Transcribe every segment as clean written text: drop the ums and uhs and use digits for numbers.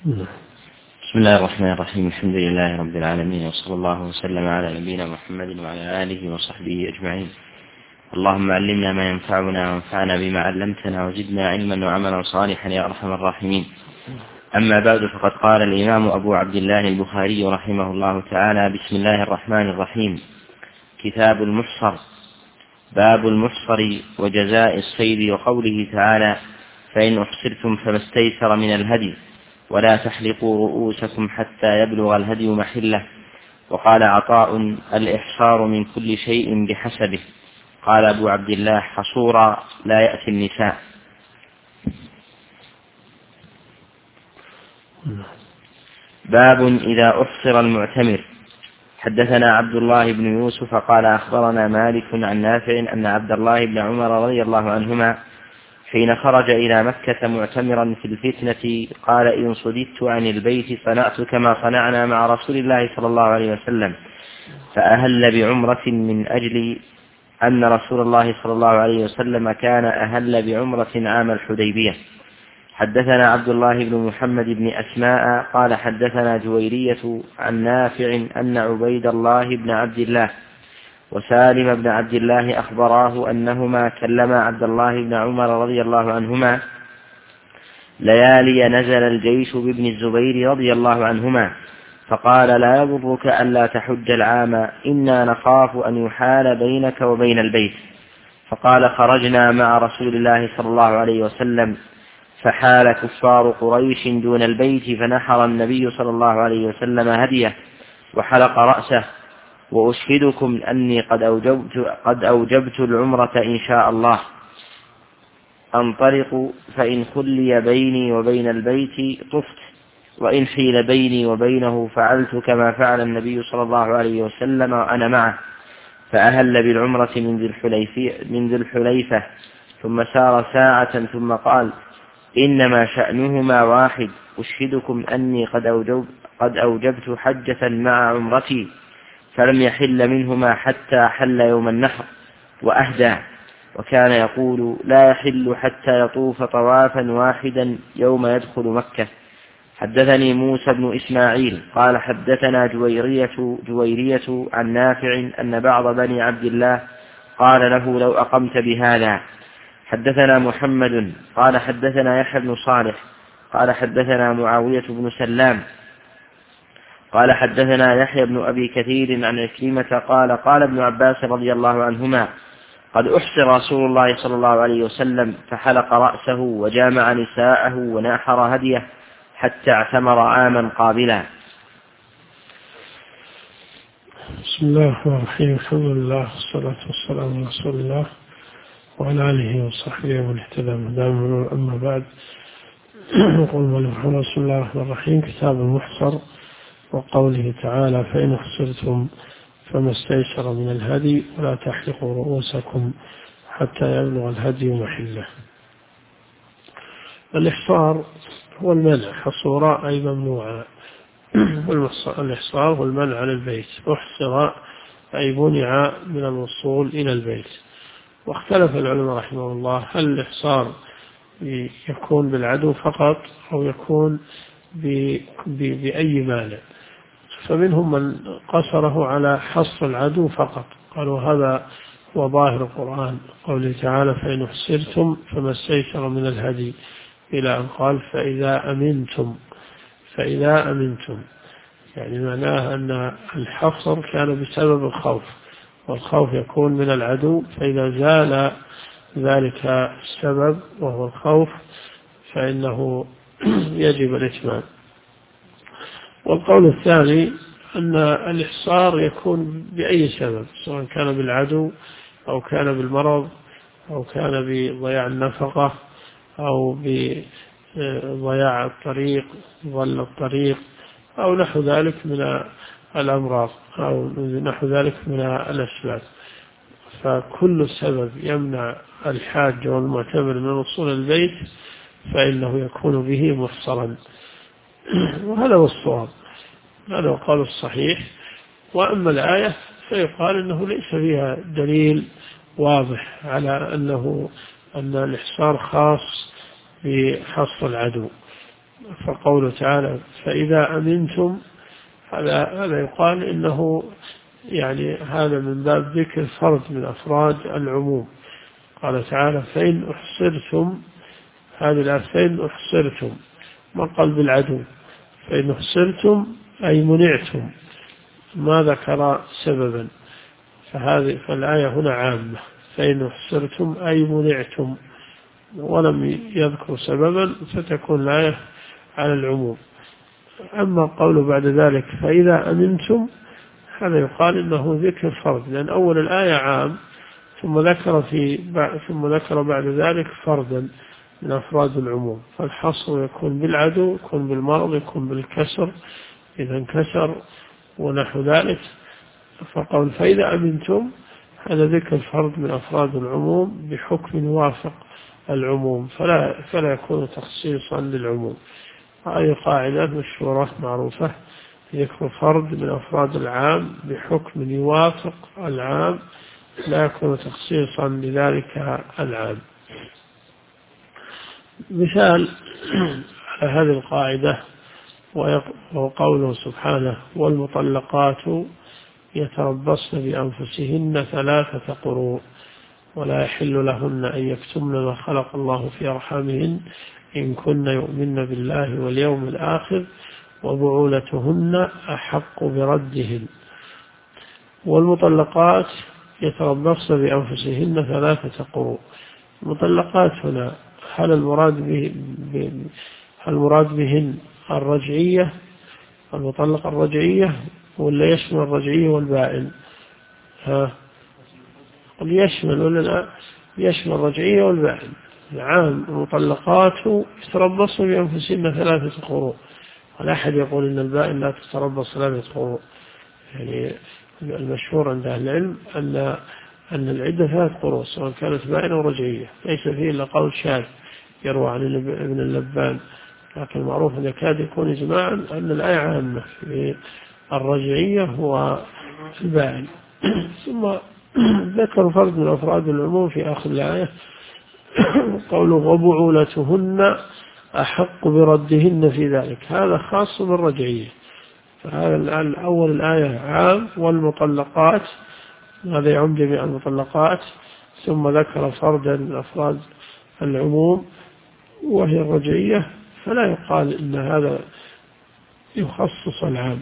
بسم الله الرحمن الرحيم. الحمد لله رب العالمين، وصلى الله وسلم على نبينا محمد وعلى آله وصحبه أجمعين. اللهم علمنا ما ينفعنا وانفعنا بما علمتنا وزدنا علما وعملا صالحا يا أرحم الراحمين. أما بعد، فقد قال الإمام أبو عبد الله البخاري رحمه الله تعالى: بسم الله الرحمن الرحيم. كتاب المحصر. باب المحصر وجزاء الصيد، وقوله تعالى: فإن أحصرتم فما استيسر من الهدي ولا تحلقوا رؤوسكم حتى يبلغ الهدي محله. وقال عطاء: الإحصار من كل شيء بحسبه. قال أبو عبد الله: حصورا لا يأتي النساء. باب إذا أحصر المعتمر. حدثنا عبد الله بن يوسف قال أخبرنا مالك عن نافع أن عبد الله بن عمر رضي الله عنهما حين خرج إلى مكة معتمرا في الفتنة قال: إن صددت عن البيت صنعت كما صنعنا مع رسول الله صلى الله عليه وسلم، فأهل بعمرة من أجل أن رسول الله صلى الله عليه وسلم كان أهل بعمرة عام الحديبية. حدثنا عبد الله بن محمد بن أسماء قال حدثنا جويرية عن نافع أن عبيد الله بن عبد الله وسالم بن عبد الله أخبراه أنهما كلما عبد الله بن عمر رضي الله عنهما ليالي نزل الجيش بابن الزبير رضي الله عنهما، فقال: لا يضرك ألا تحج العام، إنا نخاف أن يحال بينك وبين البيت. فقال: خرجنا مع رسول الله صلى الله عليه وسلم فحال كفار قريش دون البيت، فنحر النبي صلى الله عليه وسلم هديه وحلق رأسه، وأشهدكم أني قد أوجبت العمرة إن شاء الله، أنطلق فإن خلي بيني وبين البيت طفت، وإن حيل بيني وبينه فعلت كما فعل النبي صلى الله عليه وسلم وأنا معه. فأهل بالعمرة من ذي الحليفة، ثم سار ساعة ثم قال: إنما شأنهما واحد، أشهدكم أني قد أوجبت حجة مع عمرتي، فلم يحل منهما حتى حل يوم النحر وأهدى، وكان يقول: لا يحل حتى يطوف طوافا واحدا يوم يدخل مكة. حدثني موسى بن إسماعيل قال حدثنا جويرية عن نافع أن بعض بني عبد الله قال له: لو أقمت بهذا. حدثنا محمد قال حدثنا يحيى بن صالح قال حدثنا معاوية بن سلام قال حدثنا يحيى بن أبي كثير عن عكرمة قال: قال ابن عباس رضي الله عنهما: قد أحصر رسول الله صلى الله عليه وسلم فحلق رأسه وجامع نساءه وناحر هديه حتى اعتمر عاما قابلا. بسم الله الرحمن الرحيم. الحمد لله والصلاة والسلام على رسول الله وعلى آله وصحبه ومن اهتدى بهداه. أما بعد، يقول رسول الله الرحمن الرحيم: كتاب المحصر، وقوله تعالى: فإن أحصرتم فما استيسر من الهدي ولا تحلقوا رؤوسكم حتى يبلغ الهدي محله. الإحصار هو المنع، حصورا أي ممنوعا. الإحصار هو المنع عن البيت، أحصر أي منع من الوصول إلى البيت. واختلف العلماء رحمه الله: هل الإحصار يكون بالعدو فقط أو يكون بأي مانع؟ فمنهم من قصره على حصر العدو فقط، قالوا هذا هو ظاهر القرآن، قوله تعالى: فإن أحصرتم فما استيسر من الهدي، إلى أن قال: فإذا أمنتم، يعني معناه أن الحصر كان بسبب الخوف، والخوف يكون من العدو، فإذا زال ذلك السبب وهو الخوف فإنه يجب الإتمام. والقول الثاني أن الإحصار يكون بأي سبب، سواء كان بالعدو أو كان بالمرض أو كان بضياع النفقة أو بضياع الطريق، ظل الطريق، أو نحو ذلك من الأمراض أو نحو ذلك من الأسباب. فكل سبب يمنع الحاج والمعتمر من وصول البيت فإنه يكون به محصرا، وهذا هو الصواب، هذا هو القول الصحيح. وأما الآية فيقال أنه ليس فيها دليل واضح على أن الإحصار خاص بحصر العدو، فقوله تعالى فإذا أمنتم، هذا يقال إنه يعني هذا من باب ذكر فرد من أفراد العموم. قال تعالى فإن أحصرتم، هذه الآية فإن أحصرتم، ما قال بالعدو، فإن أحصرتم أي منعتم، ما ذكر سببا، فالآية هنا عامة، فإن أحصرتم أي منعتم، ولم يذكر سببا فتكون الآية على العموم. أما قوله بعد ذلك فإذا أمنتم، هذا يقال إنه ذكر فرد، لأن أول الآية عام ثم ذكر بعد ذلك فردا من أفراد العموم، فالحصر يكون بالعدو، يكون بالمرض، يكون بالكسر إذا انكسر ونحو ذلك. فقول فإذا أمنتم هذا ذكر فرد من أفراد العموم بحكم يوافق العموم، فلا يكون تخصيصا للعموم. هذه قاعدة مشهورة معروفة، ذكر فرد من أفراد العام بحكم يوافق العام لا يكون تخصيصا لذلك العام. مثال على هذه القاعدة وقوله سبحانه والمطلقات يتربصن بأنفسهن 3 قروء ولا يحل لهن أن يكتمن ما خلق الله في أرحامهن إن كن يؤمن بالله واليوم الآخر وبعولتهن أحق بردهن. والمطلقات يتربصن بأنفسهن 3 قروء. المطلقات هنا هل المراد بهن الرجعية، المطلقة الرجعية، ولا يشمل الرجعية والبائن؟ يشمل ولا لا؟ يشمل الرجعية والبائن. العام المطلقات يتربصن بأنفسهن 3 قروء، ولا أحد يقول إن البائن لا تتربص 3 قروء. يعني المشهور عند أهل العلم أن العدة 3 قروء سواء كانت بائنة أو رجعية، ليس فيه إلا قول شاذ يروى عن ابن اللبان، لكن المعروف أن يكاد يكون إجماعا أن الآية عامة في الرجعية والبائن. ثم ذكر فرد من أفراد العموم في آخر الآية قوله وبعولتهن أحق بردهن في ذلك، هذا خاص بالرجعية. فهذا الآن أول الآية عام والمطلقات، هذا يعم جميع المطلقات، ثم ذكر فردا من أفراد العموم وهي الرجعية، فلا يقال إن هذا يخصص العام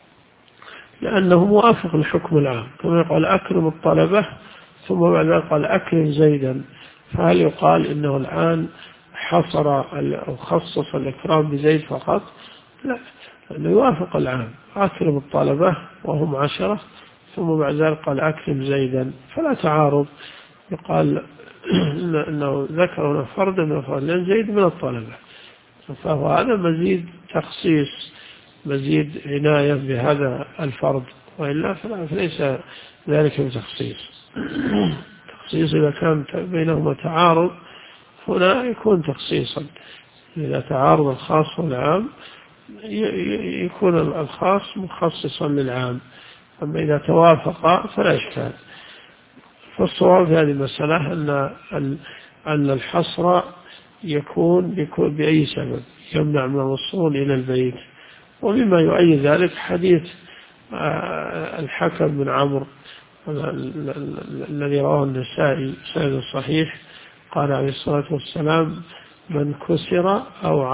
لأنه موافق لحكم العام، كما يقال أكرم الطلبة ثم بعد ذلك قال أكرم زيدا، فهل يقال إنه الآن حصر أو خصص الإكرام بزيد فقط؟ لا، لأنه يوافق العام، أكرم الطلبة وهم 10 ثم بعد ذلك قال أكرم زيدا، فلا تعارض. يقال إنه ذكر فردا من أفراد، لأن زيد من الطلبة، فهو هذا مزيد تخصيص، مزيد عناية بهذا الفرد، وإلا فليس ذلك بتخصيص. تخصيص إذا كان بينهما تعارض هنا يكون تخصيصا، إذا تعارض الخاص والعام يكون الخاص مخصصا للعام، أما إذا توافق فلا إشكال. فالصواب في هذه المسألة أن الحصر يكون بأي سبب يمنع من الوصول إلى البيت. ومما يؤيد ذلك حديث الحكم بن عمرو الذي رواه النسائي سند الصحيح، قال عليه الصلاة والسلام من كسر أو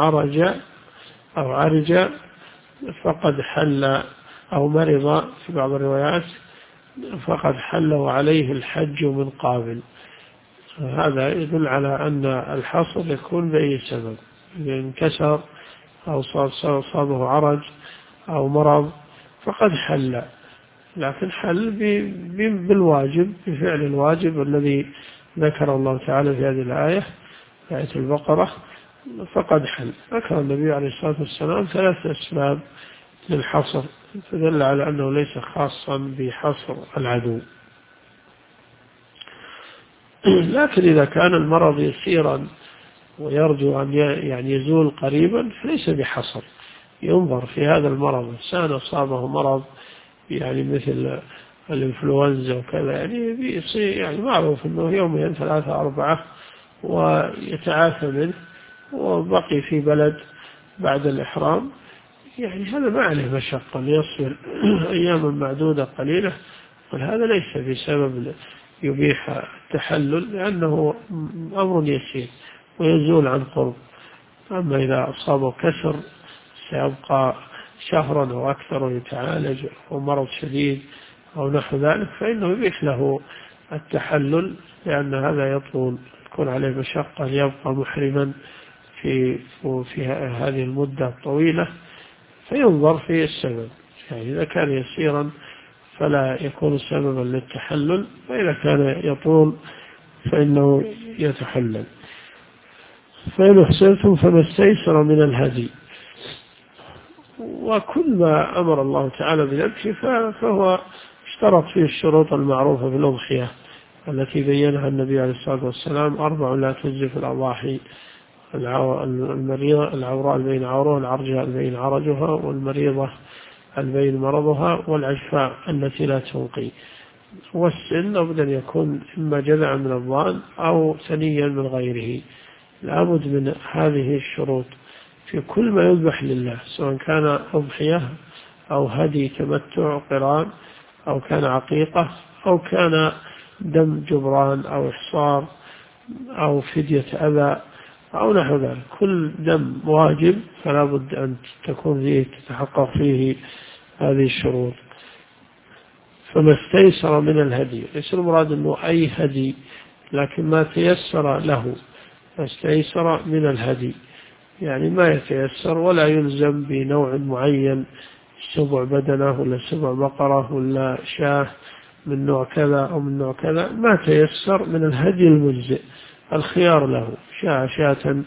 عرج فقد حل، أو مرض في بعض الروايات فقد حل وعليه الحج من قابل. هذا يدل على أن الحصر يكون بأي سبب، إذا انكسر أو صابه عرج أو مرض فقد حل، لكن حل بالواجب، بفعل الواجب الذي ذكر الله تعالى في هذه الآية، آية البقرة، فقد حل. ذكر النبي عليه الصلاة والسلام 3 أسباب للحصر، فدل على أنه ليس خاصا بحصر العدو. لكن إذا كان المرض يسيرا ويرجو أن يعني يزول قريبا فليس بحصر، ينظر في هذا المرض، إنسان أصابه مرض يعني مثل الإنفلونزا وكذا، يعني معروف أنه يومين 3 4 ويتعافى منه وبقي في بلد بعد الإحرام يعني هذا ما عليه مشقة ليصبر أياما معدودة قليلة، هذا ليس بسبب يبيح التحلل، لأنه أمر يسير ويزول عن قرب. أما إذا أصابه كسر سيبقى شهرا أو أكثر ويتعالج، أو مرض شديد أو نحو ذلك، فإنه يبيح له التحلل، لأن هذا يطول، يكون عليه مشقة ليبقى محرما في هذه المدة الطويلة، فينظر في السبب. يعني إذا كان يسيرا فلا يكون سببا للتحلل، وإذا كان يطول فإنه يتحلل. فإن أحسنتم فما استيسر من الهدي. وكل ما أمر الله تعالى بذبحه فهو اشترط فيه الشروط المعروفة في الأضحية التي بينها النبي عليه الصلاة والسلام: 4 لا تجزي في الأضاحي: المريضة العوراء البين عورها، العرجاء البين عرجها، والمريضة البين مرضها، والعجفاء التي لا تنقي. والسن لابد أن يكون إما جذعا من الضأن أو ثنيا من غيره. لابد من هذه الشروط في كل ما يذبح لله، سواء كان أضحية أو هدي تمتع قران، أو كان عقيقة، أو كان دم جبران أو إحصار أو فدية أذى أو نحو ذلك. كل دم واجب فلا بد أن تكون فيه تتحقق فيه هذه الشروط. فما استيسر من الهدي، ليس المراد أنه أي هدي، لكن ما تيسر له. ما استيسر من الهدي يعني ما يتيسر، ولا يلزم بنوع معين، 7 بدنة ولا 7 بقرة ولا شاه من نوع كذا أو من نوع كذا. ما تيسر من الهدي المجزئ، الخيار له: شاة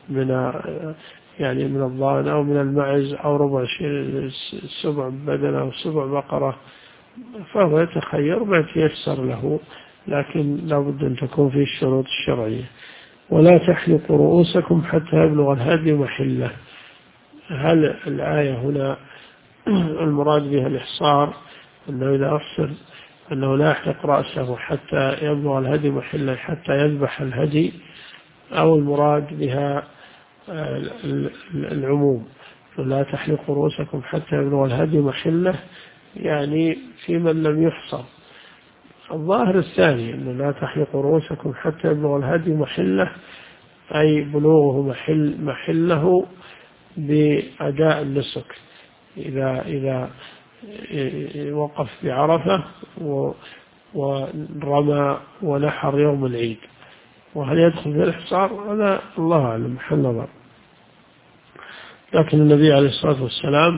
من الضأن أو من المعز أو ربع 7 بدنة أو 7 بقرة، فهو يتخير ما يتيسر له، لكن لا بد أن تكون فيه الشروط الشرعية. ولا تحلقوا رؤوسكم حتى يبلغ الهدي محله. هل الآية هنا المراد بها الإحصار، أنه إذا أحصر أنه لا يحلق رأسه حتى يبلغ الهدي محله حتى يذبح الهدي، أو المراد بها العموم: لا تحلقوا رؤوسكم حتى يبلغ الهدي محله، يعني في من لم يحصر. الظاهر الثاني: أنه لا تحلقوا رؤوسكم حتى يبلغ الهدي محله، أي بلوغه محله بأداء النسك. إذا وقف بعرفة ورمى ونحر يوم العيد. وهل يدخل في الإحصار؟ هذا الله أعلم، محل نظر. لكن النبي عليه الصلاة والسلام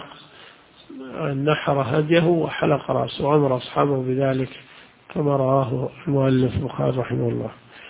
نحر هديه وحلق رأسه، وأمر أصحابه بذلك كما رواه المؤلف البخاري رحمه الله.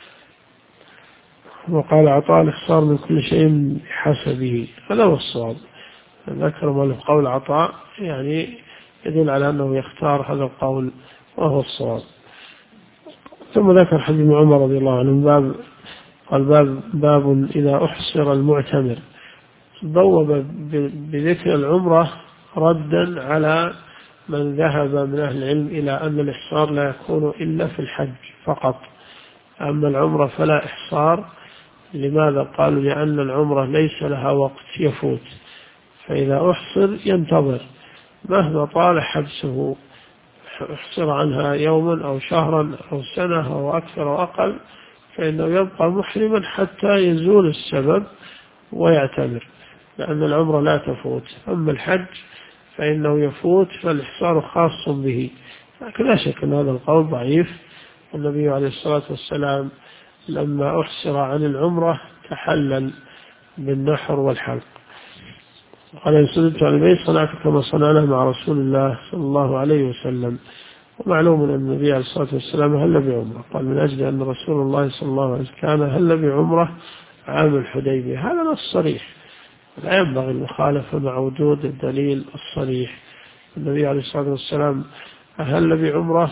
وقال عطاء: الإحصار من كل شيء بحسبه. هذا هو الصواب. ذكر مؤلف قول عطاء يعني يدل على أنه يختار هذا القول، وهو الصواب. ثم ذكر حديث عمر رضي الله عنه قال: باب إذا أحصر المعتمر. بوب بذكر العمرة ردا على من ذهب من أهل العلم إلى أن الإحصار لا يكون إلا في الحج فقط، أما العمرة فلا إحصار. لماذا؟ قالوا: لأن العمرة ليس لها وقت يفوت، فإذا أحصر ينتظر مهما طال حبسه، احصر عنها يوما أو شهرا أو سنة أو أكثر أو أقل، فإنه يبقى محرما حتى يزول السبب ويعتمر، لأن العمرة لا تفوت. أما الحج فإنه يفوت، فالإحصار خاص به. لكن لا شك أن هذا القول ضعيف. النبي عليه الصلاة والسلام لما أحصر عن العمرة تحلل بالنحر والحلق. قال: إن صدقت عن البيت صنعت كما صنعنا مع رسول الله صلى الله عليه وسلم. ومعلوم أن النبي عليه الصلاة والسلام هل بعمرة، قال: من أجل أن رسول الله صلى الله عليه وسلم كان هل بعمرة عام الحديبية. هذا نص صريح، لا ينبغي المخالفة مع وجود الدليل الصريح. النبي عليه الصلاة والسلام هل بعمرة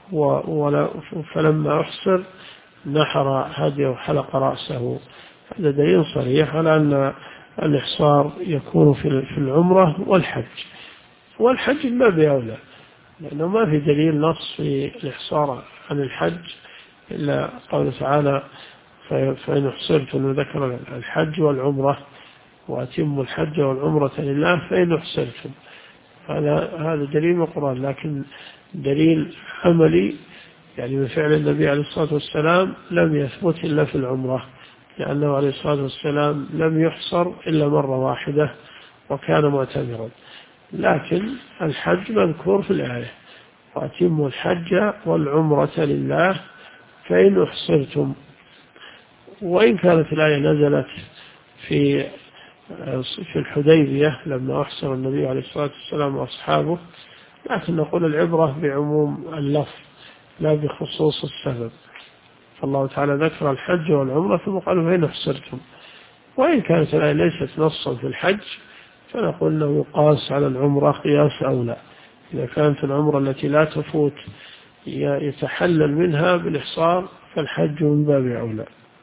فلما أحصر نحر هديه وحلق رأسه. هذا دليل صريح على أن الإحصار يكون في العمرة والحج. والحج ما بأولى، لأنه ما في دليل نص في الإحصار عن الحج إلا قوله تعالى: فإن أحصرتم، ذكر الحج والعمرة وأتموا الحج والعمرة لله فإن أحسنتم. هذا دليل من القرآن، لكن دليل عملي يعني من فعل النبي عليه الصلاة والسلام لم يثبت إلا في العمرة، لأنه عليه الصلاة والسلام لم يحصر إلا مرة واحدة وكان معتمرا. لكن الحج مذكور في الآية: وأتموا الحج والعمرة لله فإن أحصرتم. وإن كانت الآية نزلت في الحديبية لما أحصر النبي عليه الصلاة والسلام وأصحابه، لكن نقول العبرة بعموم اللفظ لا بخصوص السبب. فالله تعالى ذكر الحج والعمرة ثم قال فإن أحصرتم. وإن كانت الآية ليست نصا في الحج فنقول أنه يقاس على العمرة قياس أولى. إذا كانت العمرة التي لا تفوت يتحلل منها بالإحصار فالحج من باب أولى.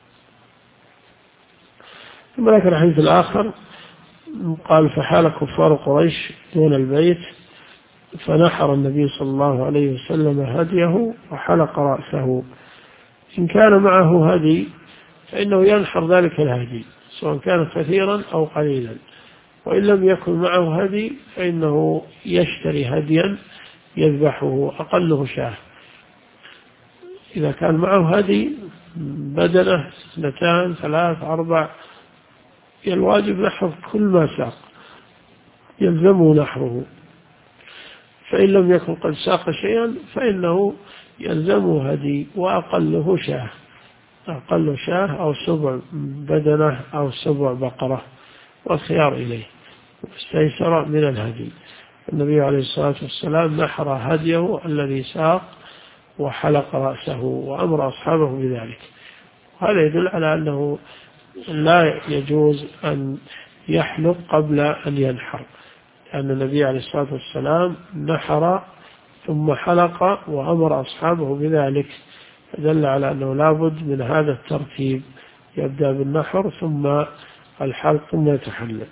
ثم ذكر الحديث الآخر قال: فحال كفار قريش دون البيت فنحر النبي صلى الله عليه وسلم هديه وحلق رأسه. إن كان معه هدي فإنه ينحر ذلك الهدي سواء كان كثيرا أو قليلا، وإن لم يكن معه هدي فإنه يشتري هديا يذبحه أقله شاه. إذا كان معه هدي بدنه 2 3 4 الواجب نحر كل ما ساق، يلزمه نحره. فإن لم يكن قد ساق شيئا فإنه يلزمه هدي وأقله شاه، أقل شاه أو 7 بدنة أو 7 بقرة، والخيار إليه واستيسر من الهدي. النبي عليه الصلاة والسلام نحر هديه الذي ساق وحلق رأسه وأمر أصحابه بذلك. هذا يدل على أنه لا يجوز أن يحلق قبل أن ينحر، لأن النبي عليه الصلاة والسلام نحر ثم حلق وأمر أصحابه بذلك، دل على أنه لا بد من هذا الترتيب، يبدأ بالنحر ثم الحلق ثم يتحلل.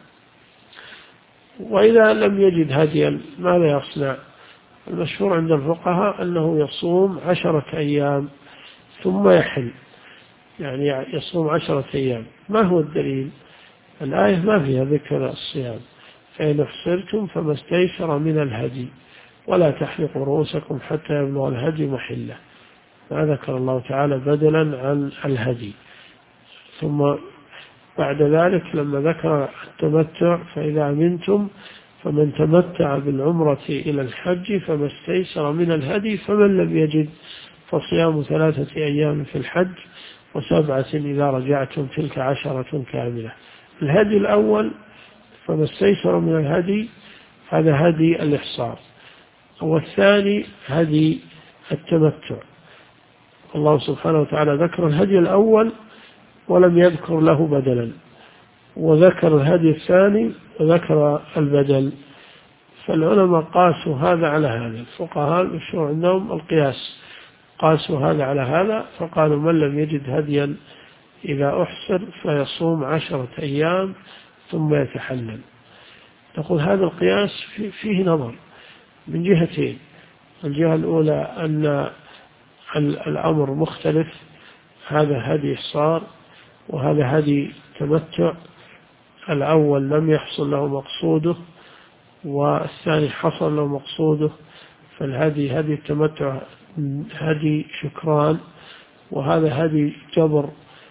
وإذا لم يجد هديا ماذا يصنع؟ المشهور عند الفقهاء أنه يصوم 10 أيام ثم يحل، يعني يصوم 10 أيام. ما هو الدليل؟ الآية ما فيها ذكر الصيام: فإن أحصرتم فما استيسر من الهدي ولا تحلقوا رؤوسكم حتى يبلغ الهدي محله. ما ذكر الله تعالى بدلا عن الهدي. ثم بعد ذلك لما ذكر التمتع: فإذا أمنتم فمن تمتع بالعمرة إلى الحج فما استيسر من الهدي فمن لم يجد فصيام 3 أيام في الحج و7 إذا رجعتم تلك 10 كاملة. الهدي الأول فما استيسر من الهدي هذا هدي الإحصار، والثاني هدي التمتع. الله سبحانه وتعالى ذكر الهدي الأول ولم يذكر له بدلا، وذكر الهدي الثاني وذكر البدل. فالعلماء قاسوا هذا على هذا، الفقهاء المشهور عندهم القياس، قاسوا هذا على هذا فقالوا: من لم يجد هديا إذا أحصر فيصوم 10 أيام ثم يتحلل. نقول هذا القياس فيه نظر من جهتين: الجهة الأولى أن الأمر مختلف، هذا هدي إحصار وهذا هدي تمتع، الأول لم يحصل له مقصوده والثاني حصل له مقصوده، فالهدي هدي التمتع هدي شكران، وهذا هدي جبر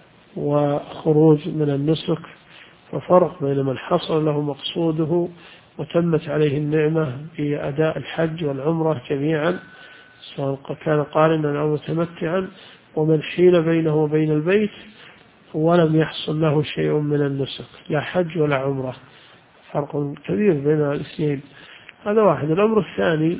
وخروج من النسك. ففرق بين من حصل له مقصوده وتمت عليه النعمة بأداء الحج والعمرة جميعا سواء كان قارنا أو متمتعا، ومن حيل بينه وبين البيت ولم يحصل له شيء من النسك لا حج ولا عمرة. فرق كبير بين الاثنين. هذا واحد. الأمر الثاني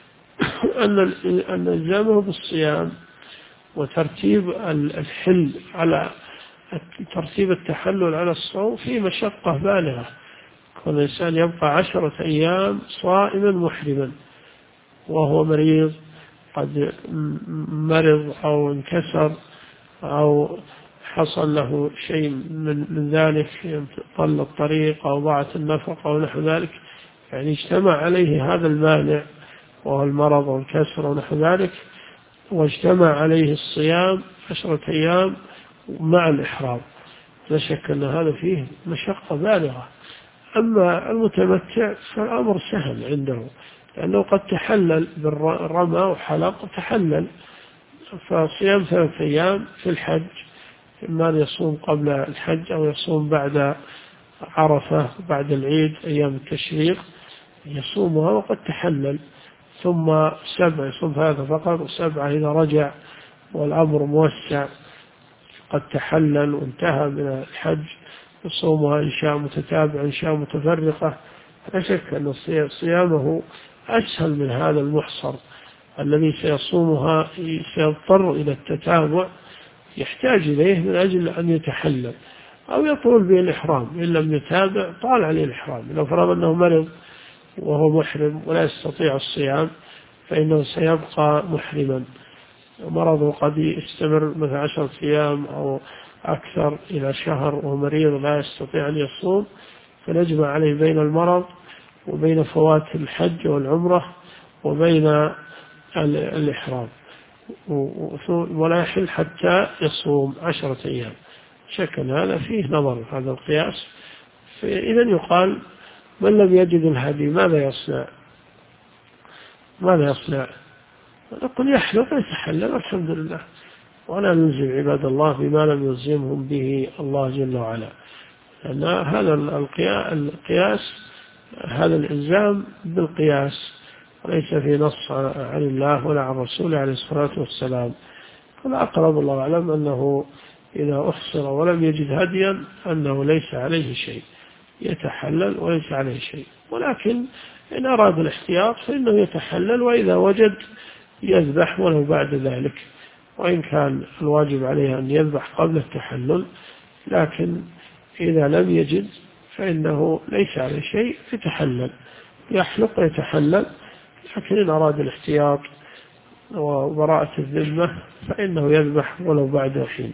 أن الزامه بالصيام وترتيب الحل على ترتيب التحلل على الصوم في مشقة بالغة. كل إنسان يبقى 10 أيام صائما محرما وهو مريض، قد مرض أو انكسر أو حصل له شيء من ذلك، طل الطريق أو ضاعت النفقة أو نحو ذلك، يعني اجتمع عليه هذا المانع وهو المرض والكسر ونحو ذلك، واجتمع عليه الصيام 10 أيام مع الإحرام. لا شك أن هذا فيه مشقة بالغة. أما المتمتع فالأمر سهل عنده، لأنه قد تحلل بالرمى وحلق تحلل، فصيام 3 أيام في الحج، إما أن يصوم قبل الحج أو يصوم بعد عرفة بعد العيد أيام التشريق يصومها وقد تحلل، ثم 7 يصوم 3 فقط و7 إذا رجع والأمر موسع قد تحلل وانتهى من الحج يصومها إن شاء متتابع إن شاء متفرقة. لا شك أن صيامه أسهل من هذا المحصر الذي سيصومها سيضطر إلى التتابع، يحتاج إليه من أجل أن يتحلل أو يطول به الإحرام. إن لم يتابع طال عليه الإحرام، لو فرض أنه مرض وهو محرم ولا يستطيع الصيام فإنه سيبقى محرما، مرضه قد يستمر مثل 10 أيام أو أكثر إلى شهر وهو مريض لا يستطيع أن يصوم، فنجمع عليه بين المرض وبين فوات الحج والعمرة وبين الإحرام، ولا يحل حتى يصوم 10 أيام. شكل هذا فيه نظر هذا القياس. إذا يقال من لم يجد الهدي ماذا يصنع؟ نقول يحلق ويتحلل والحمد لله، ولا نلزم عباد الله بما لم يلزمهم به الله جل وعلا، لأن هذا القياس هذا الإلزام بالقياس ليس في نص عن الله ولا عن رسوله عليه الصلاة والسلام. فالأقرب الله أعلم أنه إذا أحصر ولم يجد هديا أنه ليس عليه شيء، يتحلل وليس عليه شيء، ولكن إن أراد الاحتياط فإنه يتحلل، وإذا وجد يذبح ولو بعد ذلك، وإن كان الواجب عليه أن يذبح قبل التحلل، لكن إذا لم يجد فإنه ليس عليه شيء يتحلل، يحلق ويتحلل. لكن إن أراد الاحتياط وبراءة الذمة فإنه يذبح ولو بعد حين.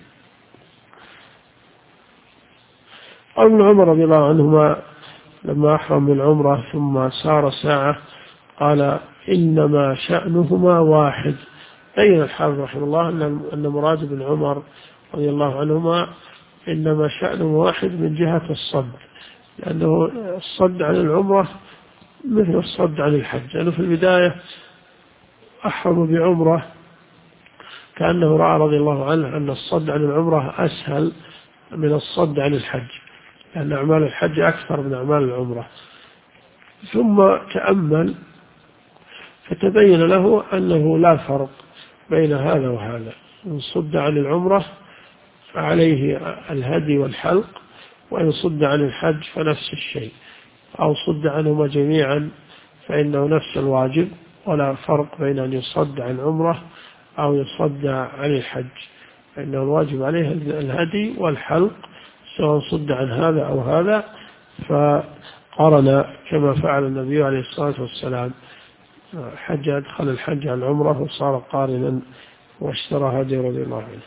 ابن عمر رضي الله عنهما لما أحرم بالعمرة ثم سار ساعة قال إنما شأنهما واحد. بين الحافظ رحمه الله أن مراد بن عمر رضي الله عنهما إنما شأنه واحد من جهة الصد، لأنه الصد عن العمرة مثل الصد عن الحج، لأنه في البداية أحرم بعمرة كأنه رأى رضي الله عنه أن الصد عن العمرة أسهل من الصد عن الحج، لأن أعمال الحج أكثر من أعمال العمرة، ثم تأمل فتبين له أنه لا فرق بين هذا وهذا. إن صد عن العمرة فعليه الهدي والحلق، وإن صد عن الحج فنفس الشيء، أو صد عنهما جميعا فإنه نفس الواجب، ولا فرق بين أن يصد عن عمرة أو يصد عن الحج، فإنه الواجب عليه الهدي والحلق سواء صد عن هذا أو هذا. فقارن كما فعل النبي عليه الصلاة والسلام، حج أدخل الحج على العمرة وصار قارنا واشترى هدي رضي الله عنه.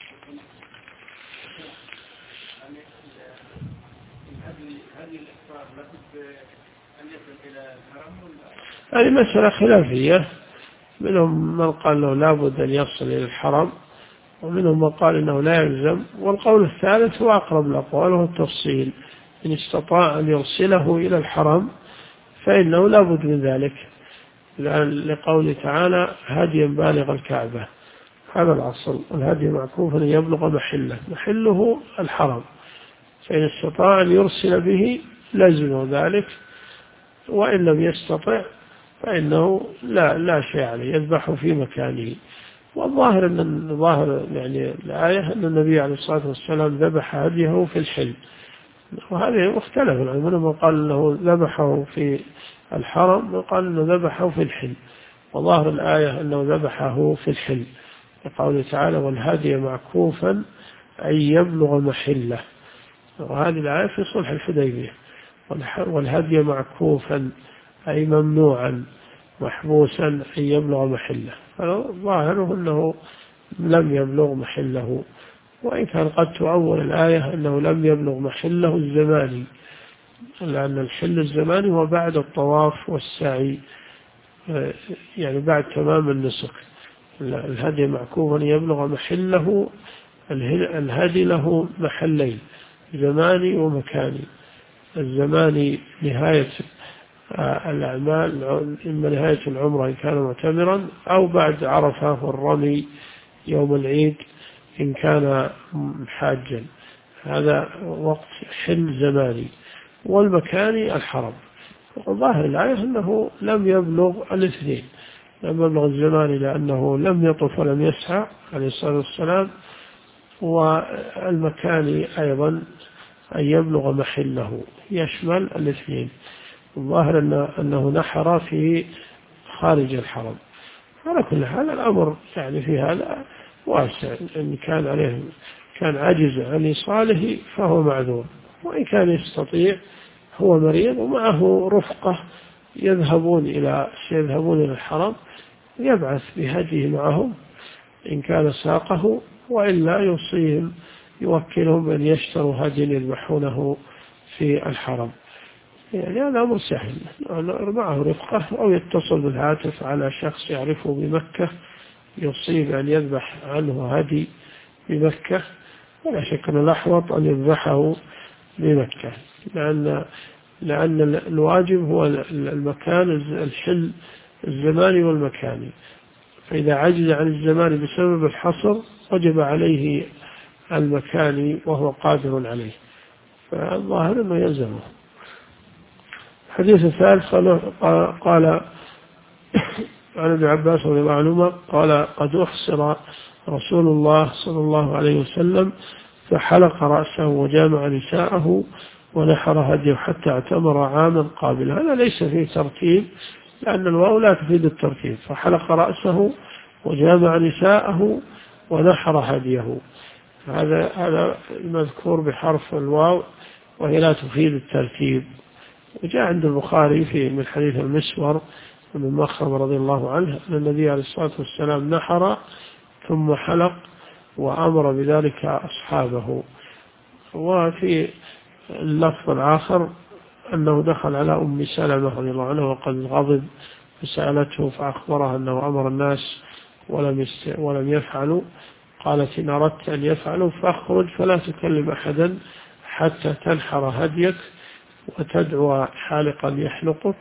هذه مسألة خلافية، منهم من قال له لابد أن يصل إلى الحرم، ومنهم من قال إنه لا يلزم، والقول الثالث هو أقرب الأقوال وهو التفصيل، إن استطاع أن يرسله إلى الحرم فإنه لابد من ذلك، لقول تعالى هديا بالغ الكعبة، هذا الأصل، والهدي معكوف أن يبلغ محله الحرم، فإن استطاع أن يرسل به لازم ذلك، وإن لم يستطع فإنه لا شيء عليه، يذبح في مكانه. والظاهر أن ظاهر يعني الآية أن النبي عليه الصلاة والسلام ذبح هديه في الحل، وهذا مختلف العلماء، من قال أنه ذبحه في الحرم وقال أنه ذبحه في الحل، وظاهر الآية أنه ذبحه في الحل، لقوله تعالى والهدي معكوفا أي يبلغ محله، وهذه الآية في صلح الحديبية، والهدي معكوفا أي ممنوعا محبوسا أن يبلغ محله، فظاهره أنه لم يبلغ محله، وإن كان قد تؤول الآية أنه لم يبلغ محله الزماني، لأن الحل الزماني هو بعد الطواف والسعي، يعني بعد تمام النسك. الهدي معكوفا يبلغ محله، الهدي له محلين، زماني ومكاني. الزماني نهاية الأعمال، إما نهاية العمرة إن كان معتمرا، أو بعد عرفة والرمي يوم العيد إن كان حاجا، هذا وقت حل زماني. والمكاني الحرم. وظاهر الآية أنه لم يبلغ الاثنين، لم يبلغ الزماني لأنه لم يطف ولم يسعى عليه الصلاة والسلام، والمكاني أيضا أن يبلغ محله، يشمل الاثنين. الظاهر أنه نحر في خارج الحرم. على كل حال الأمر يعني في هذا واسع، إن كان عجز عن إيصاله فهو معذور، وإن كان يستطيع هو مريض ومعه رفقة يذهبون إلى الحرم، يبعث بهديه معهم إن كان ساقه، وإلا يوصيهم يوكلهم أن يشتروا هدي يذبحونه في الحرم. يعني هذا أمر سهل، معه رفقة أو يتصل بالهاتف على شخص يعرفه بمكة يصيب أن يذبح عنه هدي بمكة، ولا شك أن الأحوط أن يذبحه بمكة، لأن الواجب هو المكان، الحل الزماني والمكاني. فإذا عجز عن الزمان بسبب الحصر وجب عليه المكاني وهو قادر عليه، فالظاهر أنه يلزمه. الحديث الثالث قال عن ابن عباس رضي الله عنهما قال: قد أحصر رسول الله صلى الله عليه وسلم فحلق رأسه وجامع نساءه ونحر هديه حتى اعتمر عاما قابل. هذا ليس فيه ترتيب، لأن الواو لا تفيد الترتيب، فحلق رأسه وجامع نساءه ونحر هديه، هذا المذكور بحرف الواو وهي لا تفيد الترتيب. وجاء عند البخاري من حديث المسور بن مخرم رضي الله عنه أن النبي عليه الصلاة والسلام نحر ثم حلق وأمر بذلك أصحابه. وفي اللفظ الآخر أنه دخل على أم سلمة رضي الله عنها وقد غضب، فسألته فأخبرها أنه أمر الناس ولم يفعلوا. قالت: إن أردت أن يفعلوا فاخرج فلا تكلم أحدا حتى تنحر هديك وتدعو حالقا يحلقك.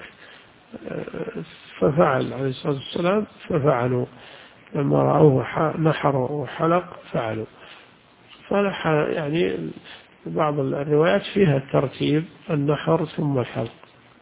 ففعل عليه الصلاة والسلام، ففعلوا لما رأوه نحر وحلق فعلوا. يعني بعض الروايات فيها الترتيب، النحر ثم الحلق.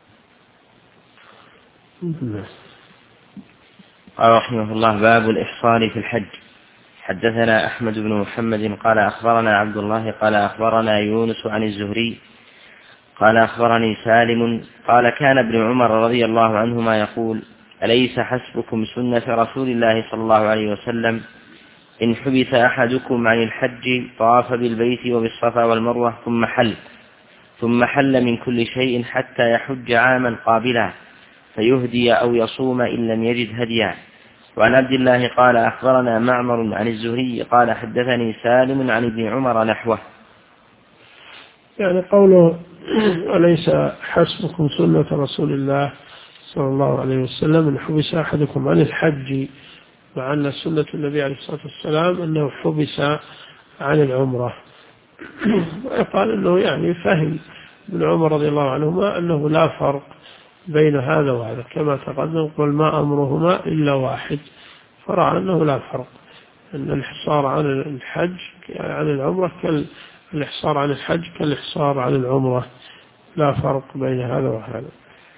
قال رحمه الله: باب الإحصار في الحج. حدثنا أحمد بن محمد قال أخبرنا عبد الله قال أخبرنا يونس عن الزهري قال أخبرني سالم قال: كان ابن عمر رضي الله عنهما يقول: أليس حسبكم سنة رسول الله صلى الله عليه وسلم إن حبس أحدكم عن الحج طاف بالبيت وبالصفا والمروة ثم حل من كل شيء حتى يحج عاما قابلا فيهدي أو يصوم إن لم يجد هديا. وعن عبد الله قال أخبرنا معمر عن الزهري قال حدثني سالم عن ابن عمر نحوه. يعني قوله: أليس حسبكم سنة رسول الله صلى الله عليه وسلم إن حبس أحدكم عن الحج، مع أن سنة النبي عليه الصلاة والسلام أنه حبس عن العمرة. ويقال أنه يعني فهم ابن عمر رضي الله عنهما أنه لا فرق بين هذا وهذا، كما تقدم: قل ما أمرهما إلا واحد. فرأى أنه لا فرق، أن الإحصار عن الحج عن العمرة كالإحصار عن الحج كالإحصار عن العمرة، لا فرق بين هذا وهذا.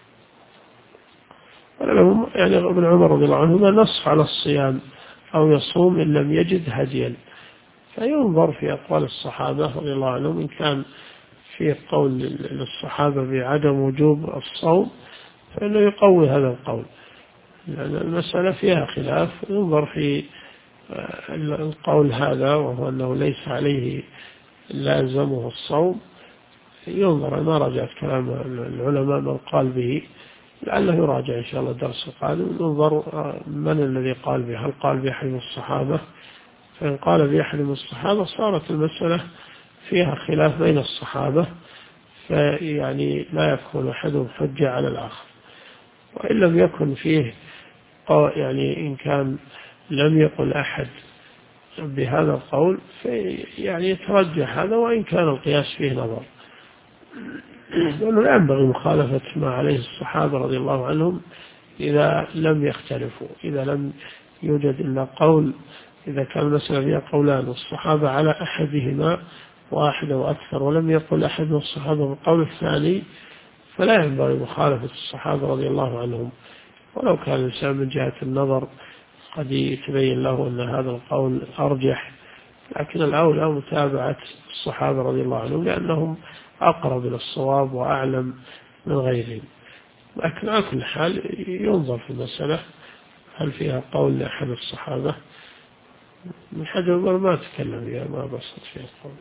يعني ابن عمر رضي الله عنهما نص على الصيام أو يصوم إن لم يجد هديا، فينظر في أقوال الصحابة رضي الله عنهم، إن كان في قول للصحابة بعدم وجوب الصوم فإنه يقوي هذا القول، لأن المسألة فيها خلاف. ينظر في القول هذا وهو أنه ليس عليه لازمه الصوم، ينظر ما رجعت كلام العلماء من قال به، لعله يراجع إن شاء الله الدرس القادم. ينظر من الذي قال به، هل قال بأحد من الصحابة؟ فإن قال بأحد من الصحابة صارت المسألة فيها خلاف بين الصحابة، فيعني لا يكون أحدهم حجة على الآخر. وإن لم يكن فيه يعني إن كان لم يقل أحد بهذا القول يعني يترجح هذا، وإن كان القياس فيه نظر، لأنه لا ينبغي مخالفة ما عليه الصحابة رضي الله عنهم إذا لم يختلفوا، إذا لم يوجد إلا قول، إذا كان المسألة فيها قولان والصحابة على أحدهما واحد أو أكثر ولم يقل أحد من الصحابة بالقول الثاني، فلا ينبغي مخالفة الصحابة رضي الله عنهم، ولو كان الإنسان من جهة النظر قد يتبين له أن هذا القول أرجح، لكن الأولى متابعة الصحابة رضي الله عنهم لأنهم أقرب إلى الصواب وأعلم من غيرهم. لكن على كل حال ينظر في المسألة هل فيها قول لأحد الصحابة. من حجر ما تكلم فيها، ما بسط فيها قول.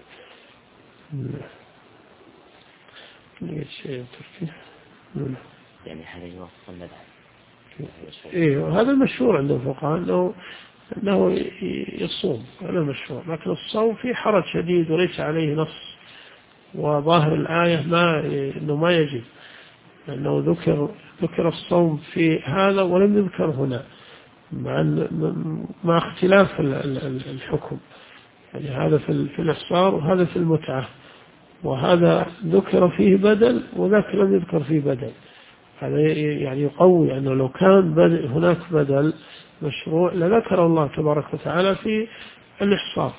شيء تركي يعني هذا يوافق المذهب. إيه، هذا المشهور عند الفقهاء أنه يصوم، هذا مشهور، لكن الصوم فيه حرج شديد وليس عليه نص، وظاهر الآية أنه ما يجب، لأنه ذكر الصوم في هذا ولم يذكر هنا، مع اختلاف الحكم، يعني هذا في الإحصار وهذا في المتعة، وهذا ذكر فيه بدل وذاك لم يذكر فيه بدل. هذا يعني يقوي أنه لو كان هناك بدل مشروع لذكر الله تبارك وتعالى في الإحصار،